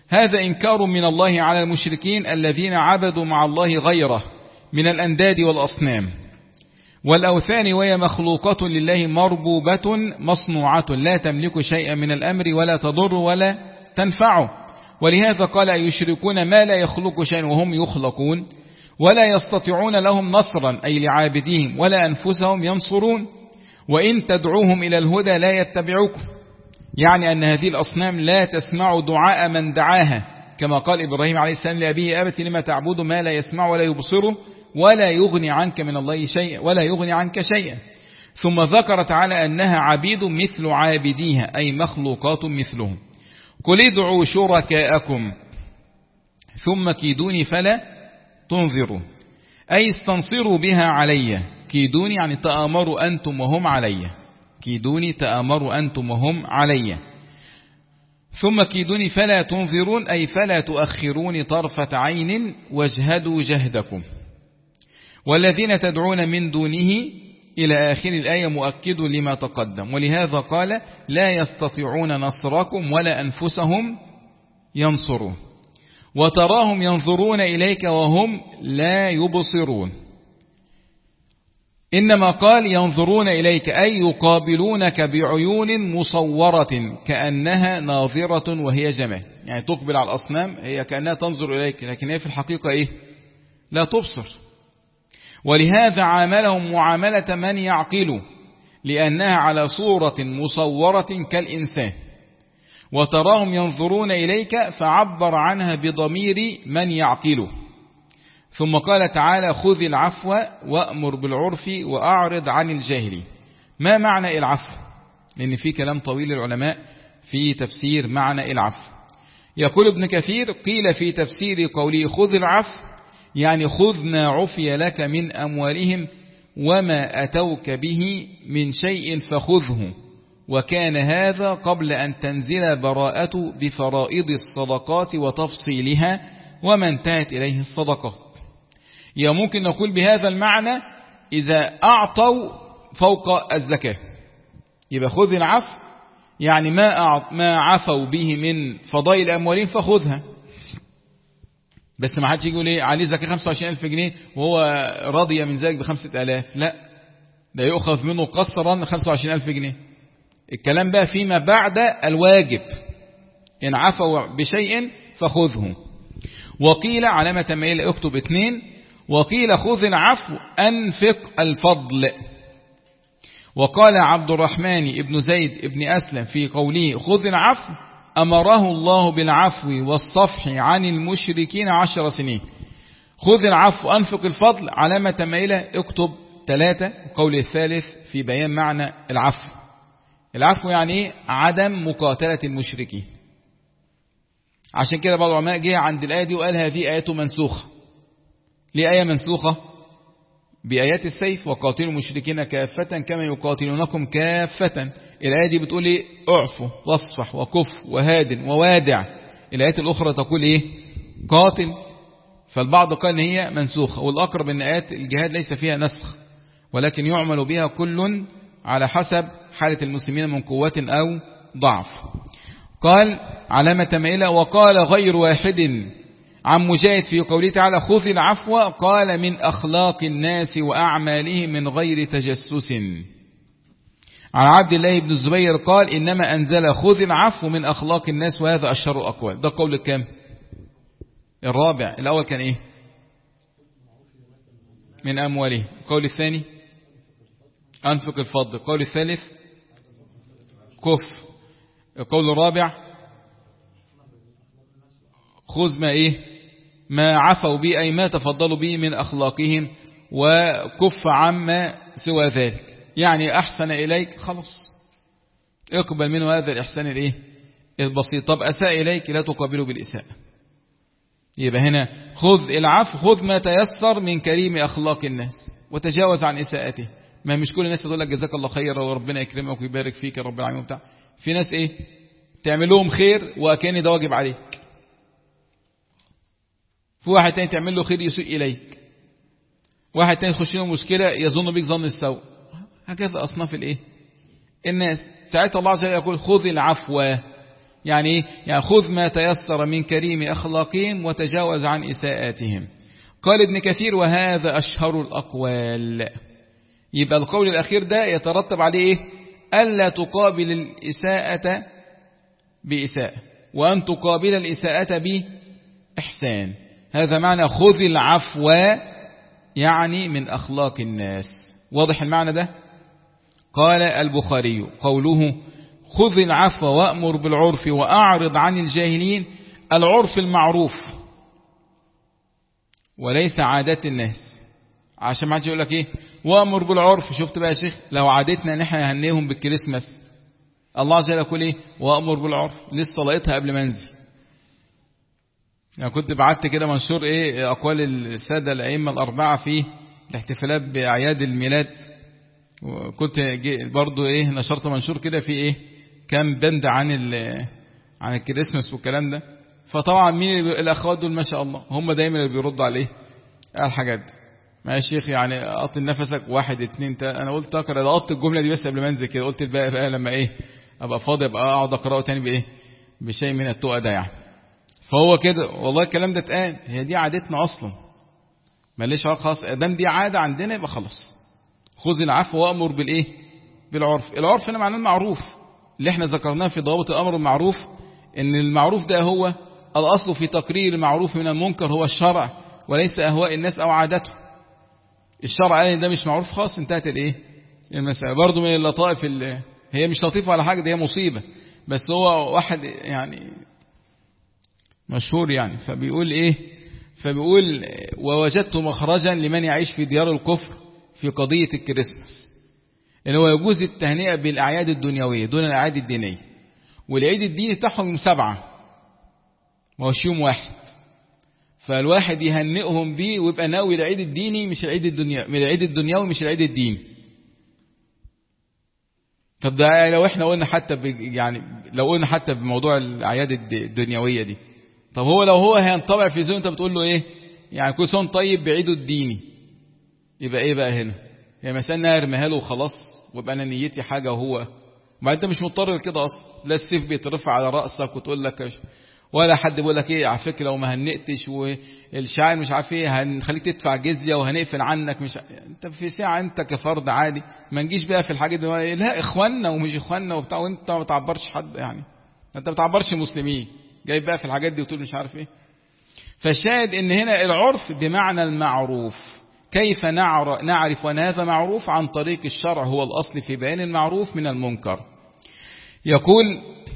هذا إنكار من الله على المشركين الذين عبدوا مع الله غيره من الأنداد والأصنام والأوثان، وهي مخلوقة لله مربوبة مصنوعة لا تملك شيئا من الأمر ولا تضر ولا تنفعه. ولهذا قال يشركون ما لا يخلق شيئا وهم يخلقون ولا يستطيعون لهم نصرا أي لعابديهم ولا أنفسهم ينصرون، وإن تدعوهم إلى الهدى لا يتبعوكم، يعني أن هذه الأصنام لا تسمع دعاء من دعاها، كما قال إبراهيم عليه السلام لأبيه أبت لما تعبد ما لا يسمع ولا يبصره ولا يغني عنك من الله شيئا ولا يغني عنك شيئا. ثم ذكر تعالى أنها عبيد مثل عابديها أي مخلوقات مثلهم. قل ادعوا شركاءكم ثم كيدوني فلا تنظروا، أي استنصروا بها علي. كيدوني يعني تآمروا أنتم وهم علي، كيدوني تآمروا أنتم وهم علي. ثم كيدوني فلا تنظرون أي فلا تؤخروني طرفة عين واجهدوا جهدكم. والذين تدعون من دونه إلى آخر الآية مؤكد لما تقدم. ولهذا قال لا يستطيعون نصركم ولا أنفسهم ينصرون. وتراهم ينظرون إليك وهم لا يبصرون، إنما قال ينظرون إليك أي يقابلونك بعيون مصورة كأنها ناظرة وهي جمال، يعني تقبل على الأصنام هي كأنها تنظر إليك لكن هي في الحقيقة إيه؟ لا تبصر. ولهذا عاملهم معاملة من يعقل لأنها على صورة مصورة كالإنسان. وتراهم ينظرون إليك فعبر عنها بضمير من يعقل. ثم قال تعالى خذ العفو وأمر بالعرف وأعرض عن الجاهلين. ما معنى العفو؟ لأن في كلام طويل العلماء في تفسير معنى العفو. يقول ابن كثير قيل في تفسير قوله خذ العفو يعني خذ ما عفي لك من أموالهم وما أتوك به من شيء فخذه، وكان هذا قبل أن تنزل براءة بفرائض الصدقات وتفصيلها وما انتهت إليه الصدقات. يعني ممكن نقول بهذا المعنى إذا أعطوا فوق الزكاة يبقى خذ العفو، يعني ما ما عفوا به من فضائل أموالهم فخذها. بس ما حدش يقول ايه عليه زكاة خمسة وعشرين ألف جنيه وهو راضي من ذلك بخمسة آلاف، لا ده يؤخذ منه قصرا خمسة وعشرين ألف جنيه. الكلام بقى فيما بعد الواجب، إن عفوا بشيء فخذه. وقيل علامة ميل اكتب اثنين، وقيل خذ العفو أنفق الفضل. وقال عبد الرحمن ابن زيد ابن أسلم في قوله خذ العفو أمره الله بالعفو والصفح عن المشركين عشر سنين. خذ العفو أنفق الفضل علامة ميلة اكتب ثلاثة. قول الثالث في بيان معنى العفو. العفو يعني عدم مقاتلة المشركين. عشان كده بعض العلماء جه عند الآية دي وقال هذه آية منسوخة. ليه آية منسوخة؟ بآيات السيف وقاتلوا المشركين كافة كما يقاتلونكم كافة. الآية دي بتقول ايه؟ اعفو واصفح وكف وهادن ووادع. الآيات الأخرى تقول ايه؟ قاتل. فالبعض قال ان هي منسوخة، والأقرب ان آيات الجهاد ليس فيها نسخ ولكن يعمل بها كل على حسب حالة المسلمين من قوة أو ضعف. قال علامة مائلة وقال غير واحد عن مجاهد في قوله تعالى خذ العفو قال من أخلاق الناس وأعمالهم من غير تجسس. عن عبد الله بن الزبير قال إنما أنزل خذ العفو من أخلاق الناس وهذا أشهر الأقوال. ده قول الكام؟ الرابع. الأول كان إيه؟ من أمواله. القول الثاني أنفق الفضل. القول الثالث كف. القول الرابع خذ ما إيه؟ ما عفوا به أي ما تفضلوا به من أخلاقهم وكف عما سوى ذلك. يعني أحسن إليك خلاص اقبل منه هذا الإحسان الإيه؟ البسيط. طب أساء إليك لا تقابله بالإساءة. يبقى هنا خذ العفو، خذ ما تيسر من كريم أخلاق الناس وتجاوز عن إساءته. ما مش كل الناس تقول لك جزاك الله خير وربنا يكرمك ويبارك فيك يا رب العالمين وبتاع. في ناس إيه؟ تعمل لهم خير وأكان ده واجب عليك. في واحد تاني تعمل له خير يسوء إليك. واحد تاني يخش له مشكلة يظن بك ظن السوء. هكذا أصناف الإيه؟ الناس. ساعتها الله عز وجل يقول خذ العفو يعني ايه؟ يعني خذ ما تيسر من كريم أخلاقهم وتجاوز عن إساءاتهم. قال ابن كثير وهذا أشهر الأقوال. يبقى القول الأخير ده يترتب عليه إيه؟ ألا تقابل الإساءة بإساءة، وأن تقابل الإساءة بإحسان. هذا معنى خذ العفو، يعني من أخلاق الناس. واضح المعنى ده؟ قال البخاري قوله خذ العفو وأمر بالعرف وأعرض عن الجاهلين، العرف المعروف وليس عادات الناس، عشان ما حدش يقول لك ايه وأمر بالعرف. شفت بقى يا شيخ، لو عادتنا ان احنا نهنيهم بالكريسماس، الله عز وجل يقول ايه وأمر بالعرف. لسه لقيتها قبل ما انزل، يعني كنت بعت كده منشور ايه اقوال الساده الائمه الاربعه في الاحتفالات باعياد الميلاد، وكنت برضو ايه نشرت منشور كده في ايه كام بند عن عن الكريسماس والكلام ده. فطبعا مين الاخوات دول ما شاء الله هم دايما اللي بيردوا عليه الحاجات دي. ما يا شيخ يعني قطن نفسك واحد اتنين تا. انا قلت اقرا قطت الجمله دي بس قبل ما انزل كده، قلت الباقي بقى لما ايه ابقى فاضي ابقى اقعد اقراه تاني بايه بشيء من التقى ده يعني. فهو كده والله الكلام ده اتقال، هي دي عادتنا اصلا ماليش علاقه خالص، ادام دي عاده عندنا يبقى خلاص. خذ العفو وامر بالايه بالعرف. العرف هنا معناه المعروف اللي احنا ذكرناه في ضوابط الامر بالمعروف، ان المعروف ده هو الاصل في تقرير المعروف من المنكر هو الشرع وليس اهواء الناس او عادته. الشرع قال ان ده مش معروف خاص، انتهت الايه المساله. برضو من اللطائف اللي هي مش لطيفه ولا حاجه، دي هي مصيبه، بس هو واحد يعني مشهور يعني فبيقول ايه فبيقول ووجدت مخرجا لمن يعيش في ديار الكفر في قضية الكريسماس، ان هو يجوز التهنئة بالاعياد الدنيوية دون الاعياد الدينية، والعيد الديني بتاعهم يوم سبعة ما هوش يوم واحد، فالواحد يهنئهم بيه ويبقى ناوي العيد الديني مش العيد الدنيا من العيد الدنيوي مش العيد الديني. طب ده لو احنا قلنا حتى يعني لو قلنا حتى بموضوع الاعياد الدنيوية دي، طب هو لو هو هينطبع في ذهنه انت بتقول له ايه يعني كل سنه طيب بعيده الديني، يبقى ايه بقى هنا؟ يعني مثلا انا ارميها له وخلاص ويبقى انا نيتي حاجه وهو ما انت مش مضطر لكده اصلا. لا السيف بيترفع على راسك وتقول لك ولا حد بيقول لك ايه على فكره لو ما هنقتش والشاعر مش عارف ايه هنخليك تدفع جزيه وهنقفل عنك، مش انت في ساعه انت كفرد عادي ما نجيش بقى في الحاجات دي لا اخواننا ومش اخواننا وبتاع وانت ما تعبرش حد يعني انت ما تعبرش مسلمين جاي بقى في الحاجات دي وتقول مش عارف ايه. فالشاهد ان هنا العرف بمعنى المعروف. كيف نعرف ان هذا معروف؟ عن طريق الشرع هو الاصل في بيان المعروف من المنكر. يقول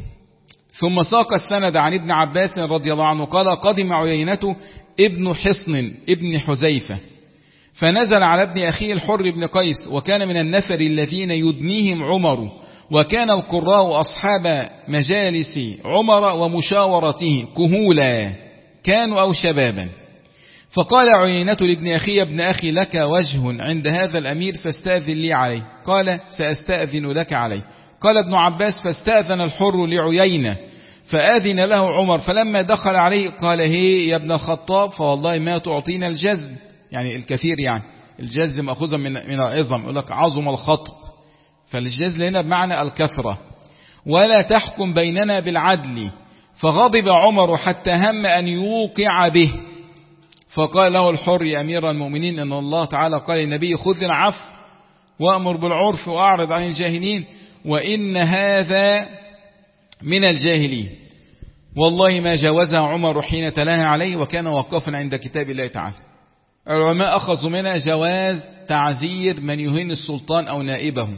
ثم ساق السند عن ابن عباس رضي الله عنه قال قدم عيينة ابن حصن ابن حذيفة فنزل على ابن أخيه الحر بن قيس وكان من النفر الذين يدنيهم عمر، وكان القراء أصحاب مجالس عمر ومشاورته كهولا كانوا أو شبابا. فقال عيينة لابن أخي ابن أخي لك وجه عند هذا الأمير فاستأذن لي عليه. قال سأستأذن لك عليه. قال ابن عباس فاستأذن الحر لعيينة فآذن له عمر، فلما دخل عليه قال هي يا ابن الخطاب فوالله ما تعطينا الجزم، يعني الكثير يعني الجزم مأخوذا من من العظم، يقول لك عظم الخطب، فالجزل هنا بمعنى الكثرة، ولا تحكم بيننا بالعدل. فغضب عمر حتى هم أن يوقع به، فقال له الحر يا أمير المؤمنين إن الله تعالى قال للنبي خذ العفو وأمر بالعرف وأعرض عن الجاهلين وإن هذا من الجاهلين. والله ما جاوزها عمر حين تلاها عليه وكان وقفا عند كتاب الله تعالى. العلماء أخذوا منها جواز تعزير من يهين السلطان أو نائبه،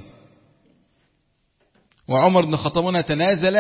وعمر بن الخطاب تنازل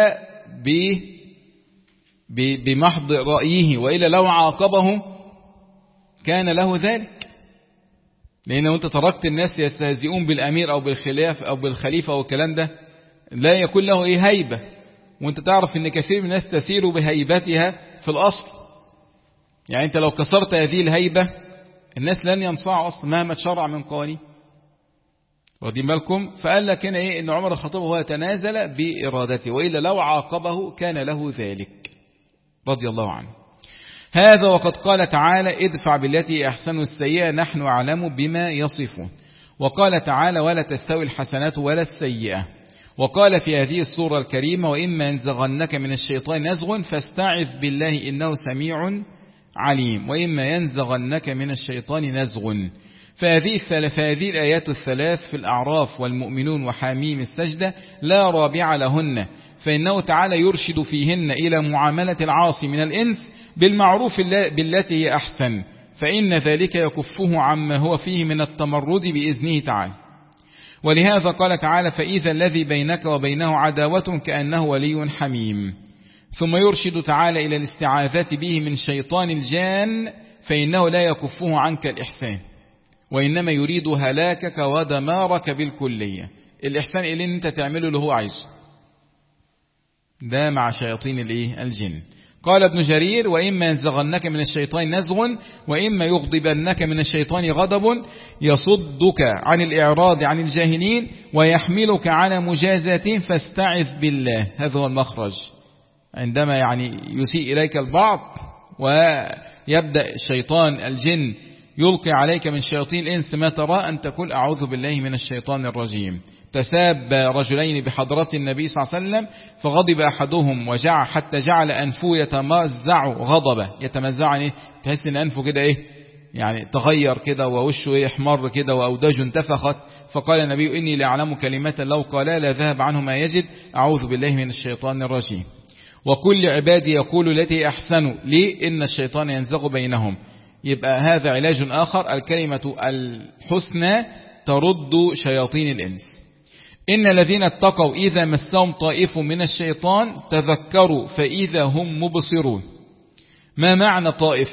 بمحض رأيه، وإلا لو عاقبه كان له ذلك، لأنه أنت تركت الناس يستهزئون بالأمير أو بالخلاف أو بالخليفة أو الكلام ده لا يكون له إيه هيبة، وأنت تعرف أن كثير من الناس تسير بهيبتها في الأصل. يعني أنت لو كسرت هذه الهيبة الناس لن ينصعوا أصلا مهما تشرع من قوانين. واخدين بالكم؟ فقال لك هنا إيه إن عمر الخطاب هو تنازل بإرادته، وإلا لو عاقبه كان له ذلك رضي الله عنه. هذا وقد قال تعالى ادفع بالتي أحسن السيئة نحن أعلم بما يصفون. وقال تعالى ولا تستوي الحسنات ولا السيئة. وقال في هذه السورة الكريمة وإما ينزغنك من الشيطان نزغ فاستعذ بالله إنه سميع عليم، وإما ينزغنك من الشيطان نزغ. فهذه, فهذه الآيات الثلاث في الأعراف والمؤمنون وحاميم السجدة لا رابع لهن، فإنه تعالى يرشد فيهن إلى معاملة العاصي من الإنس بالمعروف بالتي هي أحسن، فإن ذلك يكفه عما هو فيه من التمرد بإذنه تعالى. ولهذا قال تعالى فإذا الذي بينك وبينه عداوة كأنه ولي حميم. ثم يرشد تعالى إلى الاستعاذة به من شيطان الجان، فإنه لا يكفه عنك الإحسان، وإنما يريد هلاكك ودمارك بالكلية. الإحسان إليه أنت تعمله اللي هو عايزه، ده مع شياطين الجن. قال ابن جرير وإما ينزغنك من الشيطان نزغ وإما يغضبنك من الشيطان غضب يصدك عن الإعراض عن الجاهلين ويحملك على مجازاتهم فاستعذ بالله. هذا هو المخرج عندما يعني يسيء إليك البعض ويبدأ الشيطان الجن يلقي عليك من شياطين الإنس ما ترى أن تقول أعوذ بالله من الشيطان الرجيم. تساب رجلين بحضرة النبي صلى الله عليه وسلم فغضب أحدهم وجع حتى جعل أنفه يتمزع غضبه. يتمزع يعني تحس أن أنفه كده إيه يعني تغير كده ووشه إيه احمر كده وأوداجه انتفخت. فقال النبي إني لأعلم كلمة لو قالا لا ذهب عنه ما يجد أعوذ بالله من الشيطان الرجيم. وكل عبادي يقول التي أحسن لي إن الشيطان ينزغ بينهم. يبقى هذا علاج آخر، الكلمة الحسنى ترد شياطين الإنس. إن الذين اتقوا إذا مسهم طائف من الشيطان تذكروا فإذا هم مبصرون. ما معنى طائف؟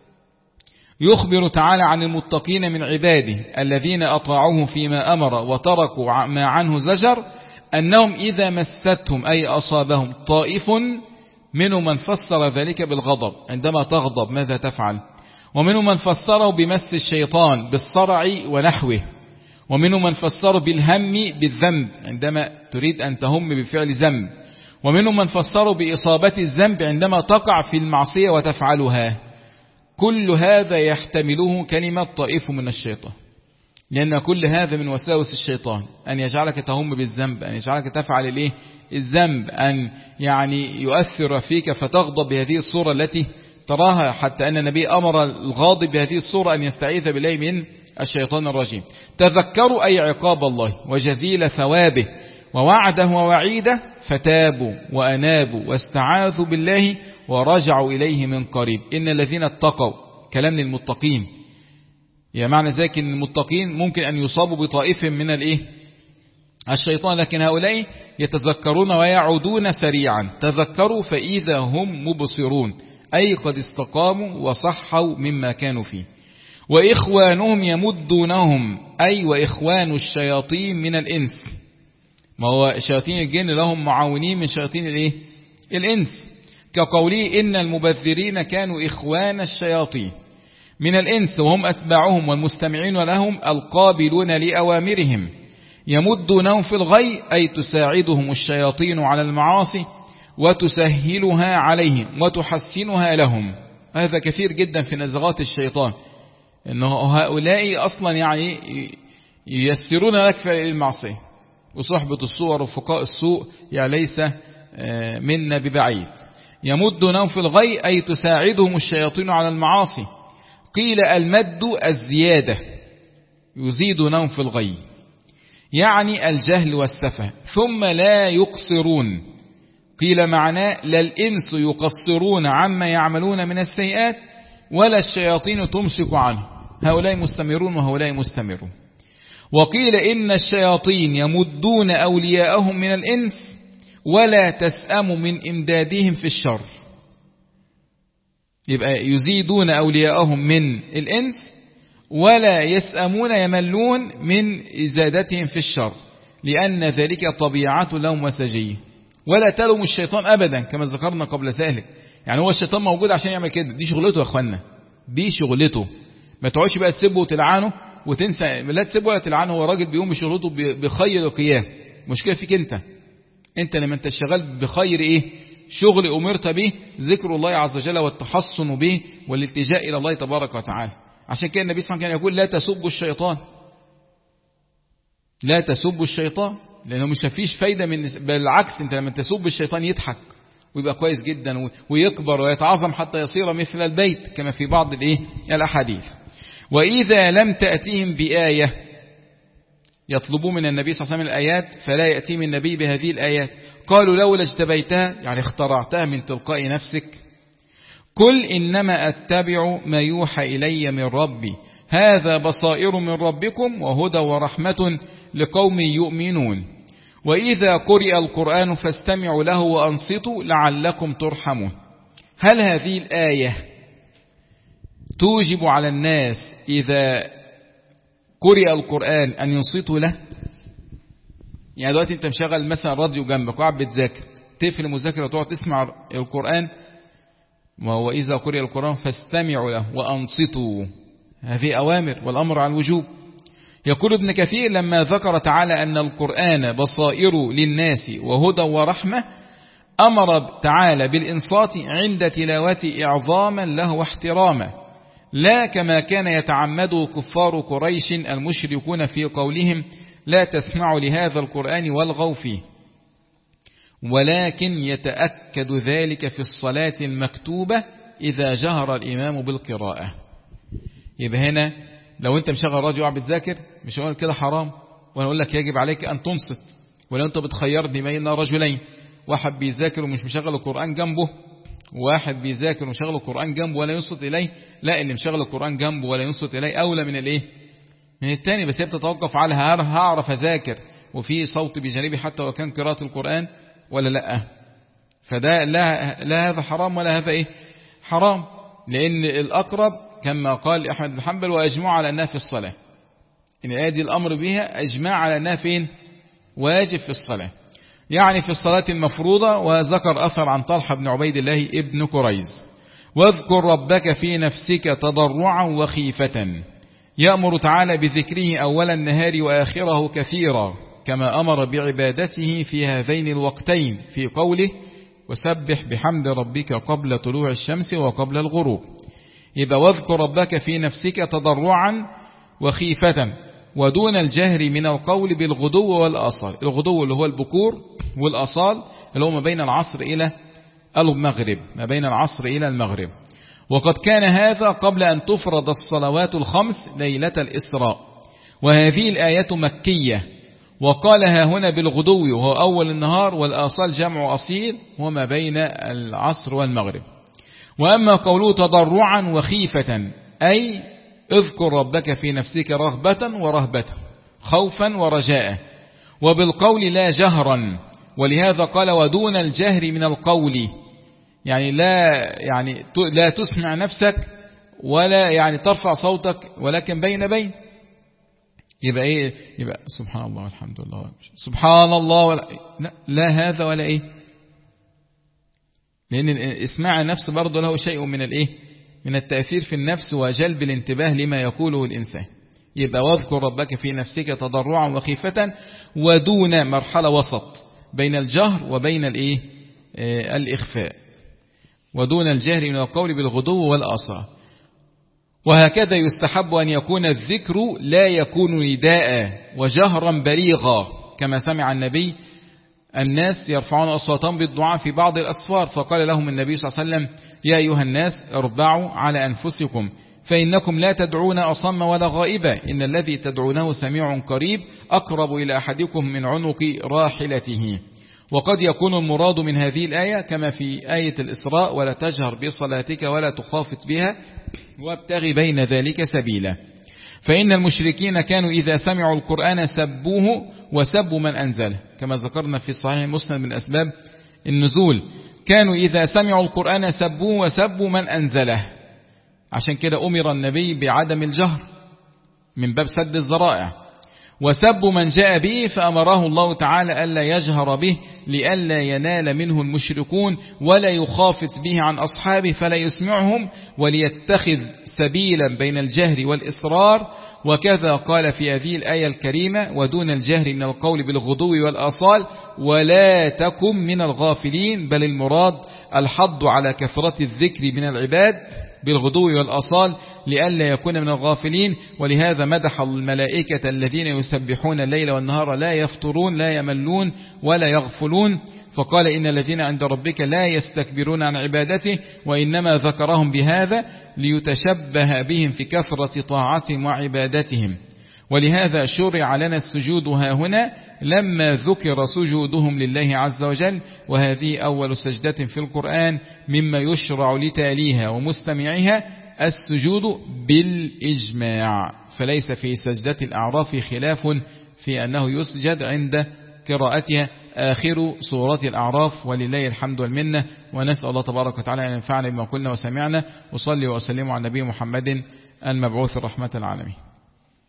يخبر تعالى عن المتقين من عباده الذين أطاعوه فيما أمر وتركوا ما عنه زجر أنهم إذا مستهم أي أصابهم طائف، منهم من فسر ذلك بالغضب، عندما تغضب ماذا تفعل؟ ومنهم من فسره بمس الشيطان بالصرع ونحوه، ومنهم من فسره بالهم بالذنب عندما تريد أن تهم بفعل ذنب، ومنهم من فسره بإصابة الذنب عندما تقع في المعصية وتفعلها. كل هذا يحتمله كلمة طائف من الشيطان، لأن كل هذا من وساوس الشيطان، أن يجعلك تهم بالذنب، أن يجعلك تفعل الإيه الذنب، أن يعني يؤثر فيك فتغضب بهذه الصورة التي تراها، حتى أن النبي أمر الغاضب بهذه الصورة أن يستعيذ بالله من الشيطان الرجيم. تذكروا أي عقاب الله وجزيل ثوابه ووعده ووعيده فتابوا وأنابوا واستعاذوا بالله ورجعوا إليه من قريب. إن الذين اتقوا كلام للمتقين، يعني معنى ذلك أن المتقين ممكن أن يصابوا بطائف من الإيه الشيطان، لكن هؤلاء يتذكرون ويعودون سريعا. تذكروا فإذا هم مبصرون أي قد استقاموا وصحوا مما كانوا فيه. وإخوانهم يمدونهم أي وإخوان الشياطين من الإنس. ما هو شياطين الجن لهم معاونين من شياطين الإيه الإنس، كقوله إن المبذرين كانوا إخوان الشياطين من الإنس وهم أتباعهم والمستمعين لهم القابلون لأوامرهم. يمدونهم في الغي أي تساعدهم الشياطين على المعاصي وتسهلها عليهم وتحسنها لهم. هذا كثير جدا في نزغات الشيطان، إنه هؤلاء أصلا يعني ييسرون لك فعل المعصية، وصحبة السوء ورفقاء السوء يعني ليس منا ببعيد. يمدونهم في الغي أي تساعدهم الشياطين على المعاصي. قيل المد الزيادة، يزيدونهم في الغي يعني الجهل والسفه. ثم لا يقصرون، قيل معناه لا الإنس يقصرون عما يعملون من السيئات ولا الشياطين تمسك عنه، هؤلاء مستمرون وهؤلاء مستمرون. وقيل إن الشياطين يمدون أولياءهم من الإنس ولا تسأم من إمدادهم في الشر. يبقى يزيدون أولياءهم من الإنس ولا يسأمون يملون من إزادتهم في الشر، لأن ذلك طبيعة لهم وسجية. ولا تلوم الشيطان أبدا كما ذكرنا قبل ذلك، يعني هو الشيطان موجود عشان يعمل كده، دي شغلته يا أخوانا، دي شغلته. ما تقعدش بقى تسبه وتلعنه وتنسى، لا تسبه ولا تلعنه، هو راجل بيقوم بشغلته بخير وقيام. مشكلة فيك انت انت لما انت شغال بخير ايه شغل أمرت به ذكر الله عز وجل والتحصن به والالتجاء إلى الله تبارك وتعالى. عشان كده النبي صلى الله عليه وسلم كان يقول لا تسبوا الشيطان، لا تسبوا الشيطان. لأنه مش فيش فايدة من، بالعكس أنت لما تسوب الشيطان يضحك ويبقى كويس جدا ويكبر ويتعظم حتى يصير مثل البيت كما في بعض الإيه الأحاديث. وإذا لم تأتيهم بآية، يطلبوا من النبي صلى الله عليه وسلم الآيات فلا يأتيهم النبي بهذه الآيات، قالوا لولا اجتبيتها، يعني اخترعتها من تلقاء نفسك، قل إنما أتبع ما يوحى إلي من ربي هذا بصائر من ربكم وهدى ورحمة لقوم يؤمنون وإذا قرئ القرآن فاستمعوا له وأنصتوا لعلكم ترحمون. هل هذه الآية توجب على الناس إذا قرئ القرآن أن ينصتوا له؟ يعني دلوقتي أنت مشغل مثلا راديو جنبك وقاعد بتذاكر، تقفل المذاكرة وتقعد تسمع القرآن، وهو إذا قرئ القرآن فاستمعوا له وأنصتوا، هذه أوامر والأمر على الوجوب. يقول ابن كثير لما ذكر تعالى أن القرآن بصائر للناس وهدى ورحمة، أمر تعالى بالإنصات عند تلاوته إعظاما له واحتراما، لا كما كان يتعمده كفار قريش المشركون في قولهم لا تسمعوا لهذا القرآن والغوا فيه، ولكن يتأكد ذلك في الصلاة المكتوبة إذا جهر الإمام بالقراءة. يبقى هنا لو أنت مشغل راديو وقاعد بتذاكر، مش هقول كده حرام، وأنا أقول لك يجب عليك أن تنصت. ولو أنت بتخيرني بين رجلين، واحد بيذاكر ومش مشغل القرآن جنبه، واحد بيذاكر ومشغل القرآن جنبه ولا ينصت إليه، لا، اللي مشغل القرآن جنبه ولا ينصت إليه أولى من الإيه؟ من التاني. بس هي بتتوقف على هعرف أذاكر وفي صوت بجانبي حتى وكان قراءة القرآن ولا لا. فده لا, لا هذا حرام ولا هذا إيه حرام، لأن الأقرب كما قال أحمد بن حنبل وأجمع على أنها في الصلاة، إن آدي الأمر بها أجمع على أنها فين؟ واجب في الصلاة، يعني في الصلاة المفروضة. وذكر أثر عن طلحة بن عبيد الله ابن كريز واذكر ربك في نفسك تضرعا وخيفة، يأمر تعالى بذكره أول النهار وآخره كثيرا، كما أمر بعبادته في هذين الوقتين في قوله وسبح بحمد ربك قبل طلوع الشمس وقبل الغروب. يبقى واذكر ربك في نفسك تضرعا وخيفة ودون الجهر من القول بالغدو والآصال. الغدو اللي هو البكور، والآصال اللي هو ما بين العصر إلى المغرب، ما بين العصر إلى المغرب. وقد كان هذا قبل أن تفرض الصلوات الخمس ليلة الإسراء، وهذه الآية مكية، وقالها هنا بالغدو وهو أول النهار، والآصال جمع أصيل وما بين العصر والمغرب. وأما قوله تضرعا وخيفة أي اذكر ربك في نفسك رغبة ورهبة، خوفا ورجاء، وبالقول لا جهرا، ولهذا قال ودون الجهر من القول، يعني لا يعني لا تسمع نفسك ولا يعني ترفع صوتك، ولكن بين بين. يبقى ايه؟ يبقى سبحان الله والحمد لله سبحان الله ولا لا, لا هذا ولا ايه، لأن اسماع النفس برضه له شيء من الايه من التأثير في النفس وجلب الانتباه لما يقوله الإنسان. يبقى واذكر ربك في نفسك تضرعا وخيفة ودون مرحلة وسط بين الجهر وبين الايه آه الإخفاء، ودون الجهر من القول بالغدو والآصال. وهكذا يستحب أن يكون الذكر لا يكون نداء وجهرا بليغا، كما سمع النبي الناس يرفعون أصواتهم بالدعاء في بعض الأسفار، فقال لهم النبي صلى الله عليه وسلم يا أيها الناس اربعوا على أنفسكم فإنكم لا تدعون أصم ولا غائبا، إن الذي تدعونه سميع قريب أقرب إلى أحدكم من عنق راحلته. وقد يكون المراد من هذه الآية كما في آية الإسراء ولا تجهر بصلاتك ولا تخافت بها وابتغي بين ذلك سبيلا، فإن المشركين كانوا إذا سمعوا القرآن سبوه وسبوا من أنزله، كما ذكرنا في صحيح مسلم من أسباب النزول، كانوا إذا سمعوا القرآن سبوه وسبوا من أنزله. عشان كده أمر النبي بعدم الجهر من باب سد الذرائع، وسبوا من جاء به فأمره الله تعالى ألا يجهر به لئلا ينال منه المشركون ولا يخافت به عن أصحابه فلا يسمعهم، وليتخذ سبيلا بين الجهر والإصرار. وكذا قال في هذه الآية الكريمة ودون الجهر من القول بالغدو والآصال ولا تكن من الغافلين، بل المراد الحض على كثرة الذكر من العباد بالغدو والأصال لئلا يكون من الغافلين. ولهذا مدح الملائكة الذين يسبحون الليل والنهار لا يفترون لا يملون ولا يغفلون، فقال إن الذين عند ربك لا يستكبرون عن عبادته، وإنما ذكرهم بهذا ليتشبه بهم في كثرة طاعتهم وعبادتهم. ولهذا شرع لنا السجود ها هنا لما ذكر سجودهم لله عز وجل، وهذه أول سجدة في القرآن مما يشرع لتاليها ومستمعها السجود بالإجماع، فليس في سجدة الأعراف خلاف في أنه يسجد عند قراءتها آخر سورة الأعراف. ولله الحمد والمنة، ونسأل الله تبارك وتعالى أن ينفعنا بما قلنا وسمعنا. وصلي وسلم على النبي محمد المبعوث رحمة العالمين.